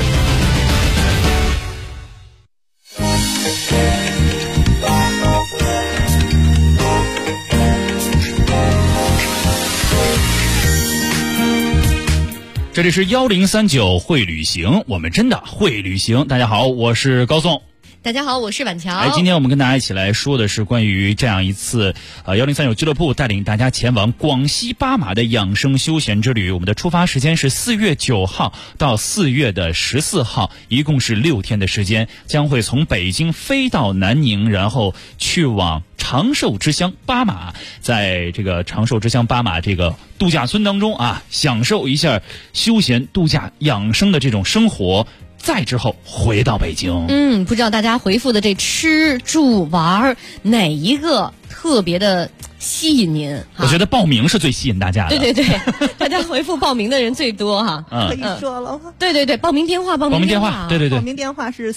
这里是1039会旅行，我们真的会旅行。大家好，我是高颂。 大家好，我是婉乔。 今天我们跟大家一起来说的是关于这样一次1039俱乐部带领大家前往广西巴马的养生休闲之旅。我们的出发时间是4月9号到4月的14号，一共是6天的时间，将会从北京飞到南宁，然后去往长寿之乡巴马，在这个长寿之乡巴马这个度假村当中啊，享受一下休闲度假养生的这种生活。再之后回到北京。 不知道大家回复的这吃住玩哪一个特别的吸引您？ 我觉得报名是最吸引大家的。 对，大家回复报名的人最多哈。 可以说了吗？ 对，报名电话， 对， 报名电话是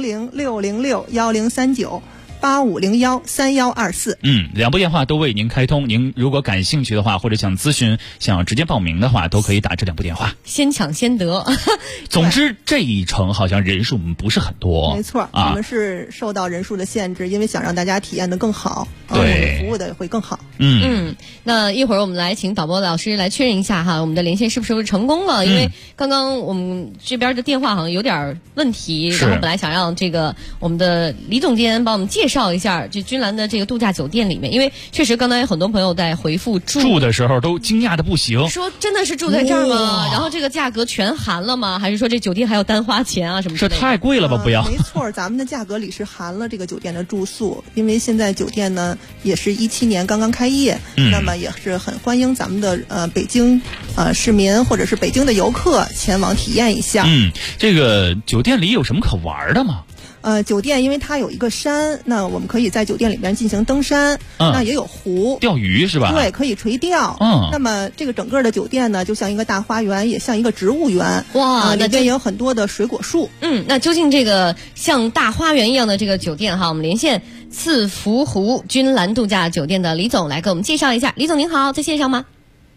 400-606-1039-8501-3124。 两部电话都为您开通。您如果感兴趣的话，或者想咨询、想要直接报名的话，都可以打这2部电话。 先抢先得。 总之，这一程好像人数不是很多。 没错，我们是受到人数的限制，因为想让大家体验的更好， 对， 服务的会更好。 那一会儿我们来请导播老师来确认一下哈，我们的连线是不是成功了？因为刚刚我们这边的电话好像有点问题，然后本来想让这个我们的李总监帮我们介绍一下这君兰的这个度假酒店里面，因为确实刚才有很多朋友在回复住的时候都惊讶的不行， 说真的是住在这儿吗？然后这个价格全含了吗？还是说这酒店还要单花钱啊什么之类的？ 这太贵了吧？不要。 没错，咱们的价格里是含了这个酒店的住宿，因为现在酒店呢也是17年刚刚开业，那么也是很欢迎咱们的北京市民或者是北京的游客前往体验一下。 这个酒店里有什么可玩的吗？ 酒店因为它有一个山，那我们可以在酒店里边进行登山，那也有湖， 钓鱼是吧？ 对，可以垂钓。那么这个整个的酒店呢，就像一个大花园，也像一个植物园。 哇， 里边也有很多的水果树。 那究竟这个像大花园一样的这个酒店哈，我们连线赐福湖君兰度假酒店的李总来给我们介绍一下。李总您好，在线上吗？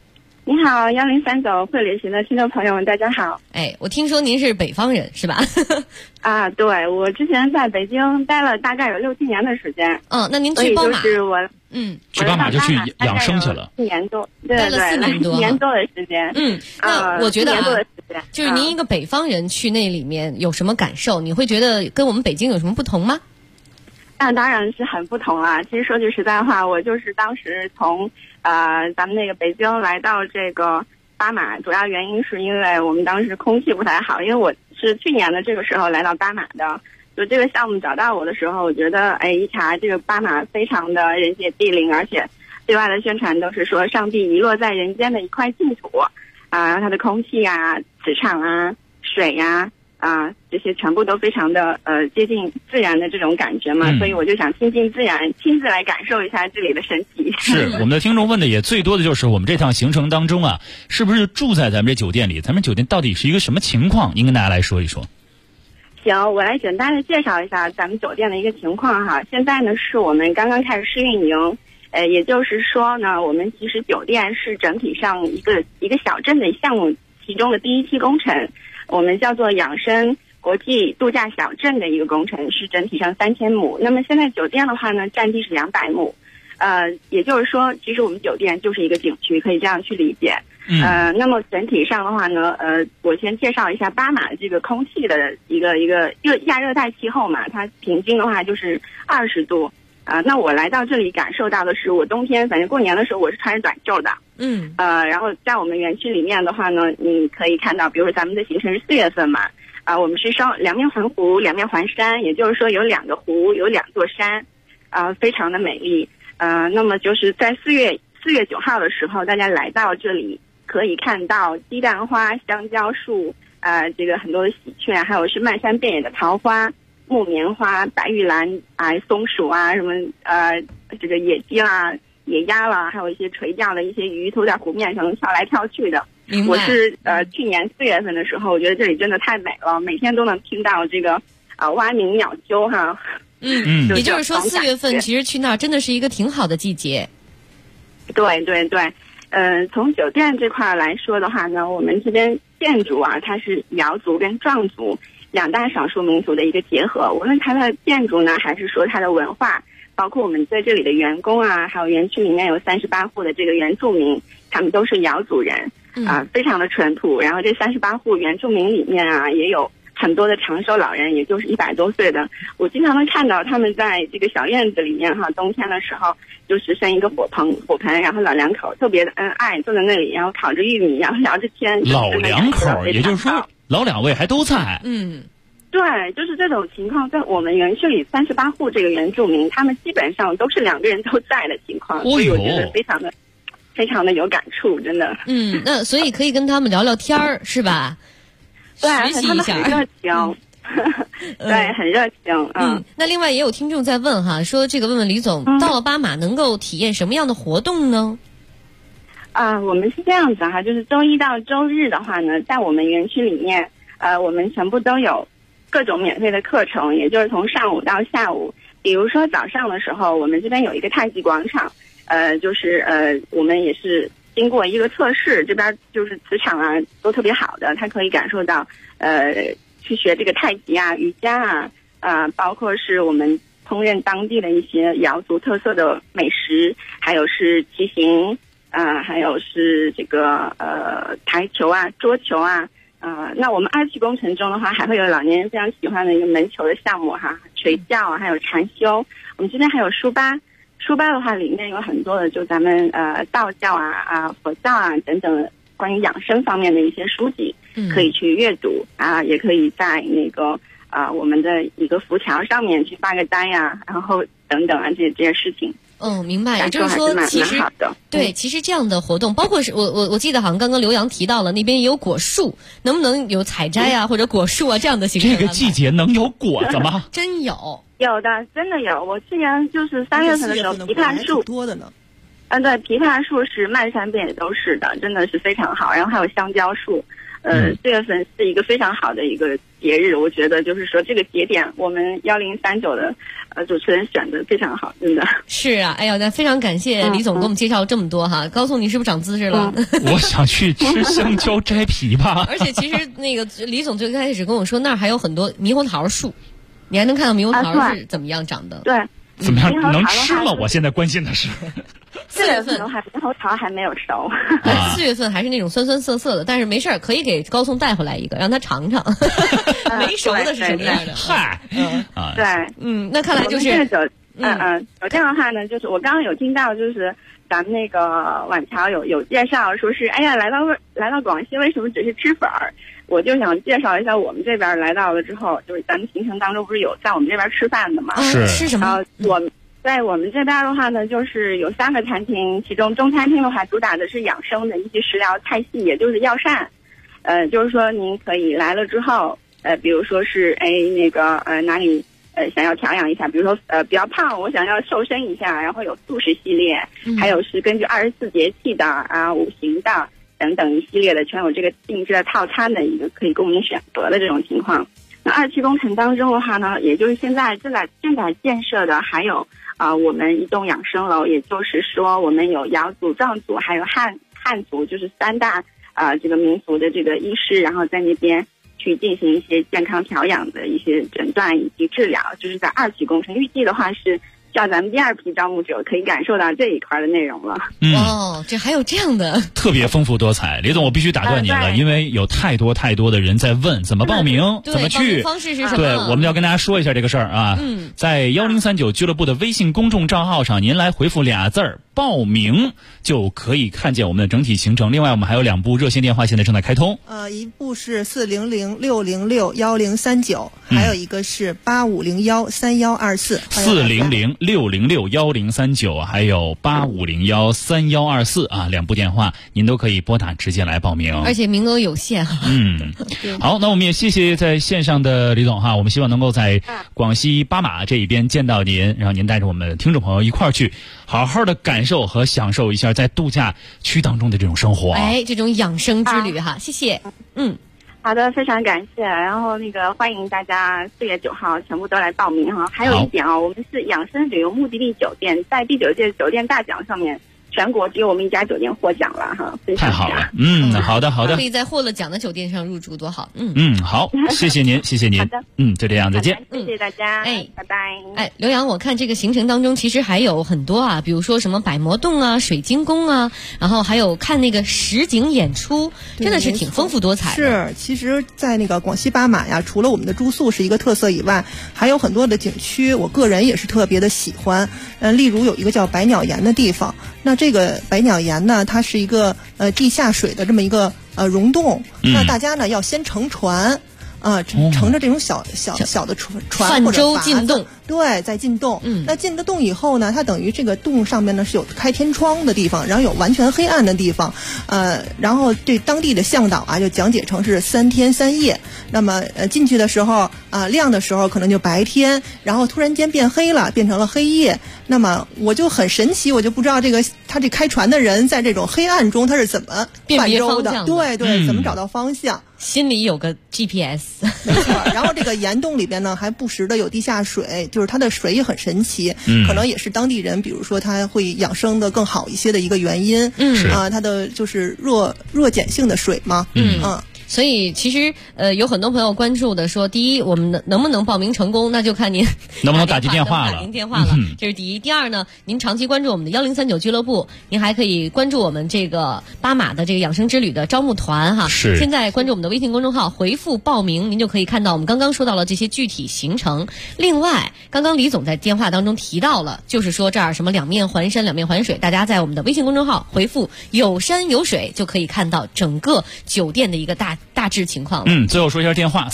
你好，1039会旅行的听众朋友们，大家好。 哎，我听说您是北方人是吧？ 啊，对，我之前在北京待了大概有6、7年的时间。 那您去宝马？ 就是我， 去宝马就去养生去了。 4年多， 待了4年多， 4年多的时间。 那我觉得就是您一个北方人去那里面有什么感受？你会觉得跟我们北京有什么不同吗？ 那当然是很不同啦。其实说句实在话，我就是当时从咱们那个北京来到这个巴马，主要原因是因为我们当时空气不太好。因为我是去年的这个时候来到巴马的，就这个项目找到我的时候，我觉得一查这个巴马非常的人杰地灵，而且对外的宣传都是说上帝遗落在人间的一块净土啊，它的空气啊、磁场啊、水呀。这些全部都非常的接近自然的这种感觉嘛，所以我就想亲近自然，亲自来感受一下这里的神奇。 是我们的听众问的也最多的就是我们这趟行程当中啊，是不是住在咱们这酒店里？咱们酒店到底是一个什么情况？您跟大家来说一说。 行，我来简单的介绍一下咱们酒店的一个情况哈。现在呢是我们刚刚开始试运营，也就是说呢，我们其实酒店是整体上一个小镇的项目其中的第1期工程。我们叫做养生国际度假小镇的一个工程，是整体上3000亩。那么现在酒店的话呢，占地是200亩，也就是说，其实我们酒店就是一个景区，可以这样去理解。那么整体上的话呢，我先介绍一下巴马这个空气的一个亚热带气候嘛，它平均的话就是20度。那我来到这里感受到的是，我冬天反正过年的时候我是穿着短袖的。然后在我们园区里面的话呢，你可以看到，比如说咱们的行程是4月份嘛，我们是2面环湖，2面环山，也就是说有2个湖，有2座山，非常的美丽。那么就是在4月9号的时候，大家来到这里可以看到鸡蛋花、香蕉树，这个很多的喜鹊，还有是漫山遍野的桃花、木棉花、白玉兰松鼠啊，什么这个野鸡啦、野鸭啦，还有一些垂钓的一些鱼都在湖面上跳来跳去的。我是去年4月份的时候，我觉得这里真的太美了，每天都能听到这个蛙鸣鸟啾哈。 也就是说4月份其实去那儿真的是一个挺好的季节。 对对对，从酒店这块来说的话呢，我们这边建筑它是瑶族跟壮族2大少数民族的一个结合，无论它的建筑呢，还是说它的文化，包括我们在这里的员工还有园区里面有38户的这个原住民，他们都是瑶族人，非常的淳朴。然后这38户原住民里面也有很多的长寿老人，也就是100多岁的。我经常能看到他们在这个小院子里面冬天的时候就是生一个火盆，然后老两口特别的恩爱，坐在那里，然后烤着玉米，然后聊着天。 老两口，也就是说老2位还都在。 对，就是这种情况，在我们园区里38户这个原住民，他们基本上都是2个人都在的情况，所以我觉得非常的有感触，真的。 那所以可以跟他们聊聊天儿，是吧？ 对，他们很热情。对，很热情。 那另外也有听众在问说这个问问李总，到了巴马能够体验什么样的活动呢？ 我们是这样子就是周1到周日的话呢，在我们园区里面，我们全部都有各种免费的课程，也就是从上午到下午。比如说早上的时候，我们这边有一个太极广场，就是我们也是经过一个测试，这边就是磁场都特别好的，它可以感受到去学这个太极瑜伽包括是我们烹饪当地的一些瑶族特色的美食，还有是骑行还有是这个台球桌球那我们2期工程中的话，还会有老年人非常喜欢的一个门球的项目垂钓还有禅修。我们这边还有书吧的话，里面有很多的就咱们道教佛教等等关于养生方面的一些书籍，可以去阅读也可以在那个我们的一个浮桥上面去发个呆然后等等这些事情。 明白。也就是说，其实对，其实这样的活动，包括是我记得好像刚刚刘洋提到了那边也有果树，能不能有采摘或者果树这样的行程？ 这个季节能有果子吗？ 真有的，真的有。我去年就是3月份的时候，枇杷树多的呢。 对，枇杷树是漫山遍野都是的，真的是非常好。然后还有香蕉树，4月份是一个非常好的一个节日，我觉得就是说这个节点，我们1039的主持人选的非常好，真的是啊。哎呀，那非常感谢李总给我们介绍这么多哈。高颂，你是不是长姿势了？ 我想去吃香蕉摘皮吧。 而且其实那个李总最开始跟我说那儿还有很多猕猴桃树，你还能看到猕猴桃是怎么样长的？ 对， 怎么样能吃吗？我现在关心的是。 4月份的话，猕猴桃还没有熟。 4月份还是那种酸酸涩涩的，但是没事儿，可以给高颂带回来一个，让他尝尝没熟的是什么样的。 嗨， 对， 那看来就是酒店的话呢，就是我刚刚有听到，就是咱们那个晚桥有介绍，说是哎呀，来到广西为什么只是吃粉儿？我就想介绍一下我们这边来到了之后，就是咱们行程当中不是有在我们这边吃饭的嘛？ 是什么？ 在我们这边的话呢，就是有3个餐厅，其中中餐厅的话主打的是养生的一些食疗菜系，也就是药膳。就是说您可以来了之后，比如说是哪里想要调养一下，比如说比较胖，我想要瘦身一下，然后有素食系列，还有是根据24节气的5行的等等一系列的，全有这个定制的套餐的一个可以供您选择的这种情况。那2期工程当中的话呢，也就是现在正在建设的还有我们一栋养生楼，也就是说我们有瑶族、藏族还有汉族，就是3大这个民族的这个医师，然后在那边去进行一些健康调养的一些诊断以及治疗，就是在2期工程，预计的话是像咱们第2批招募者可以感受到这一块的内容了。 哦，这还有这样的， 特别丰富多彩。李总，我必须打断您了，因为有太多的人在问怎么报名，怎么去， 方式是什么？ 对，我们要跟大家说一下这个事儿啊。在1039俱乐部的微信公众账号上，您来回复俩字儿报名，就可以看见我们的整体行程。另外，我们还有2部热线电话现在正在开通。 一部是400-606-1039，还有一个是8501-3124。 400-606-1039，还有8501-3124啊，2部电话您都可以拨打直接来报名， 而且名额有限。 好，那我们也谢谢在线上的李总哈，我们希望能够在广西巴马这一边见到您，然后您带着我们听众朋友一块儿去好好的感受和享受一下在度假区当中的这种生活， 这种养生之旅哈，谢谢。 好的，非常感谢。然后欢迎大家4月9号全部都来报名哈。还有一点我们是养生旅游目的地酒店，在第9届酒店大奖上面，全国只有我们一家酒店获奖了哈， 太好了。好的， 可以在获了奖的酒店上入住，多好。 好，谢谢您，谢谢您。 好的， 就这样，再见。 谢谢大家，拜拜。 刘洋，我看这个行程当中其实还有很多比如说什么百魔洞啊、水晶宫啊，然后还有看那个实景演出，真的是挺丰富多彩的。 是，其实在那个广西巴马呀，除了我们的住宿是一个特色以外，还有很多的景区，我个人也是特别的喜欢。例如有一个叫百鸟岩的地方，那这个百鸟岩呢，它是一个地下水的这么一个溶洞，那大家呢要先乘船。乘着这种小的船或者泛舟进洞， 对，在进洞。那进了洞以后呢，它等于这个洞上面呢是有开天窗的地方，然后有完全黑暗的地方。然后对当地的向导就讲解成是3天3夜。那么进去的时候亮的时候可能就白天，然后突然间变黑了，变成了黑夜。那么我就很神奇，我就不知道他这开船的人在这种黑暗中他是怎么泛舟的，对，怎么找到方向。 心里有个 GPS， 没错。然后这个岩洞里边呢，还不时的有地下水，就是它的水也很神奇，可能也是当地人，比如说他会养生的更好一些的一个原因。它的就是弱碱性的水嘛。 所以其实有很多朋友关注的说，第一，我们能不能报名成功，那就看您能不能打进电话了。 这是第一。第二呢，您长期关注我们的1039俱乐部，您还可以关注我们这个巴马的这个养生之旅的招募团哈。 是。 现在关注我们的微信公众号，回复报名，您就可以看到我们刚刚说到了这些具体行程。另外，刚刚李总在电话当中提到了，就是说这儿什么2面环山、2面环水，大家在我们的微信公众号回复有山有水，就可以看到整个酒店的一个大致情况了。 最后说一下电话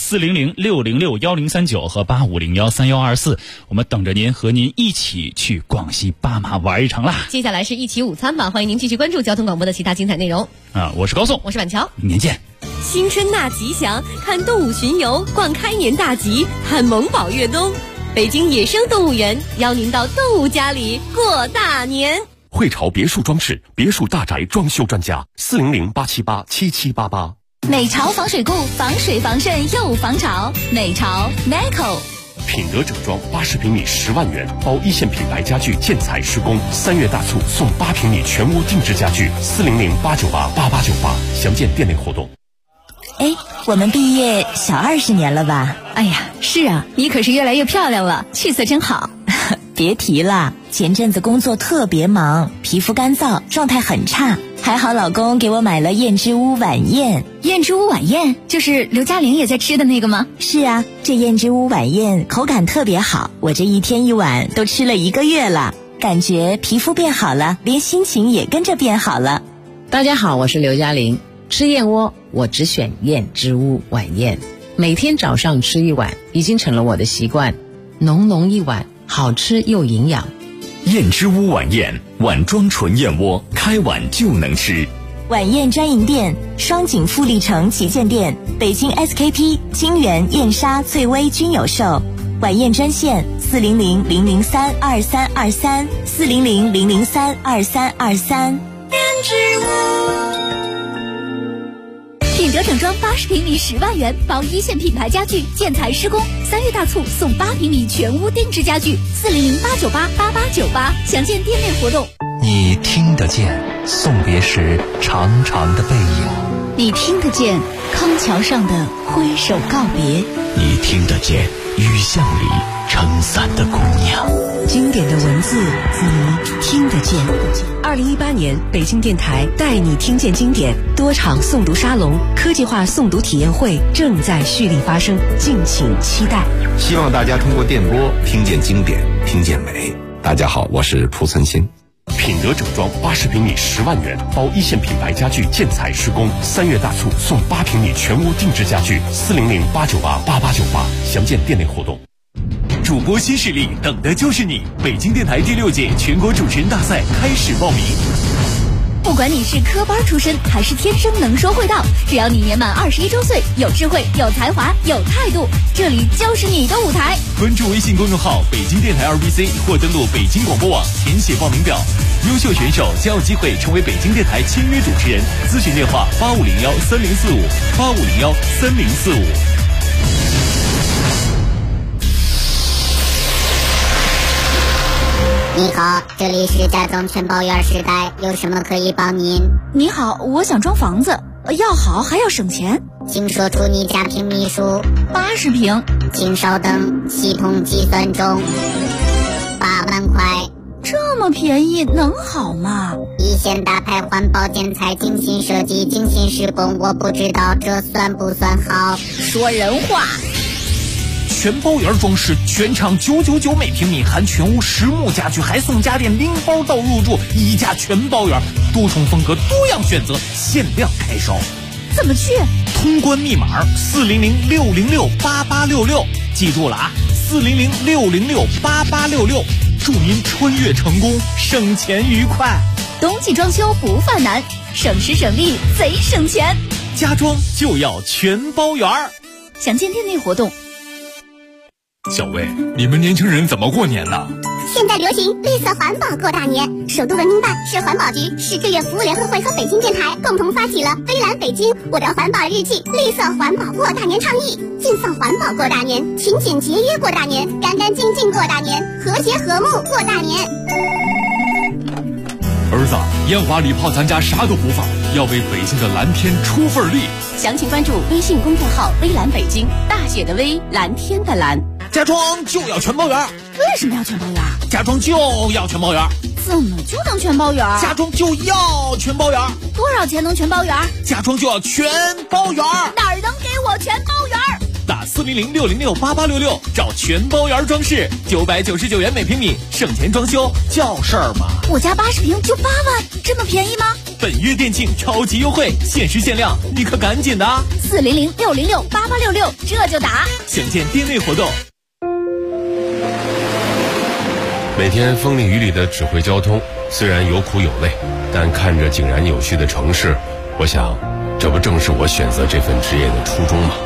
：400-606-1039和8501-3124，我们等着您，和您一起去广西巴马玩一场啦。 接下来是一起午餐吧，欢迎您继续关注交通广播的其他精彩内容。 我是高颂， 我是板桥， 明年见。 新春纳吉祥，看动物巡游，逛开年大吉，看萌宝越冬。北京野生动物园邀您到动物家里过大年。 汇潮别墅装饰，别墅大宅装修专家，400-878-7788。 美潮防水固，防水防渗又防潮。美潮 Meco。 品德整装80平米10万元，包一线品牌家具建材施工，3月大促送8平米全屋定制家具，400-898-8898，详见店内活动。 哎，我们毕业小20年了吧？ 哎呀，是啊，你可是越来越漂亮了，气色真好。 别提了，前阵子工作特别忙，皮肤干燥，状态很差。还好老公给我买了燕之屋晚宴。 燕之屋晚宴就是刘嘉玲也在吃的那个吗？ 是啊，这燕之屋晚宴口感特别好，我这一天一碗都吃了1个月了，感觉皮肤变好了，连心情也跟着变好了。 大家好，我是刘嘉玲。吃燕窝我只选燕之屋晚宴，每天早上吃1碗已经成了我的习惯，浓浓一碗，好吃又营养。 燕之屋晚宴，碗装纯燕窝，开碗就能吃。 晚宴专营店：双井富力城旗舰店、北京 SKP、金源、燕莎、翠微均有售。晚宴专线400-003-2323 400-003-2323。 燕之屋。品德整装80平米10万元，包一线品牌家具建材施工，3月大促送8平米全屋定制家具，400-898-8898，详见店内活动。 你听得见送别时长长的背影， 你听得见康桥上的挥手告别， 你听得见雨巷里撑伞的姑娘。 经典的文字，你听得见。2018年北京电台带你听见经典多场诵读沙龙、科技化诵读体验会正在蓄力发生，敬请期待。 希望大家通过电波听见经典，听见美。大家好，我是蒲存昕。 品德整装80平米10万元，包一线品牌家具建材施工，3月大促送8平米全屋定制家具，400-898-8898，详见店内活动。主播新势力，等的就是你！北京电台第6届全国主持人大赛开始报名。 不管你是科班出身还是天生能说会道，只要你年满21周岁，有智慧、有才华、有态度，这里就是你的舞台。 关注微信公众号北京电台2BC 或登录北京广播网填写报名表，优秀选手将有机会成为北京电台签约主持人。咨询电话8501-3045 8501-3045。 你好，这里是家装全包圆时代，有什么可以帮您？ 你好，我想装房子，要好还要省钱， 请说出你家平米数。 80平。 请稍等，系统计算中。8万块。 这么便宜能好吗？ 一线大牌环保建材，精心设计，精心施工，我不知道这算不算好。 说人话。 全包圆装饰，全场999每平米，含全屋实木家具，还送家电零包到入住，1家全包圆，多重风格，多样选择，限量开烧。 怎么去？ 通关密码400-606-8866，记住了啊，400-606-8866，祝您穿越成功，省钱愉快。 冬季装修不犯难，省时省力贼省钱， 家装就要全包圆。 详见店内活动。 小薇，你们年轻人怎么过年呢？ 现在流行绿色环保过大年，首都文明办、市环保局、市志愿服务联合会和北京电台共同发起了“微蓝北京，我的环保日记”绿色环保过大年倡议，尽放环保过大年，勤俭节约过大年，干干净净过大年，和谐和睦过大年。 儿子，烟花礼炮咱家啥都不放，要为北京的蓝天出份力。 详情关注微信公众号“微蓝北京”，大写的微，蓝天的蓝。 家装就要全包圆。 为什么要全包圆？ 家装就要全包圆。 怎么就能全包圆？ 家装就要全包圆。 多少钱能全包圆？ 家装就要全包圆。 哪儿能给我全包圆？ 打400-606-8866，找全包圆装饰，999元每平米，省钱装修叫事儿吗？ 我家80平就8万，这么便宜吗？ 本月店庆超级优惠，限时限量，你可赶紧的！400-606-8866，这就打。详见店内活动。 每天风里雨里的指挥交通，虽然有苦有累，但看着井然有序的城市，我想，这不正是我选择这份职业的初衷吗？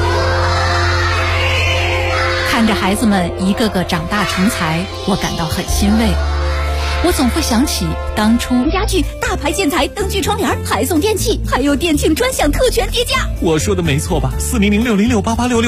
看着孩子们一个个长大成才，我感到很欣慰。我总会想起当初家具、大牌建材、灯具、窗帘，还送电器，还有店庆专享特权叠加。 我说的没错吧？400-606-8866。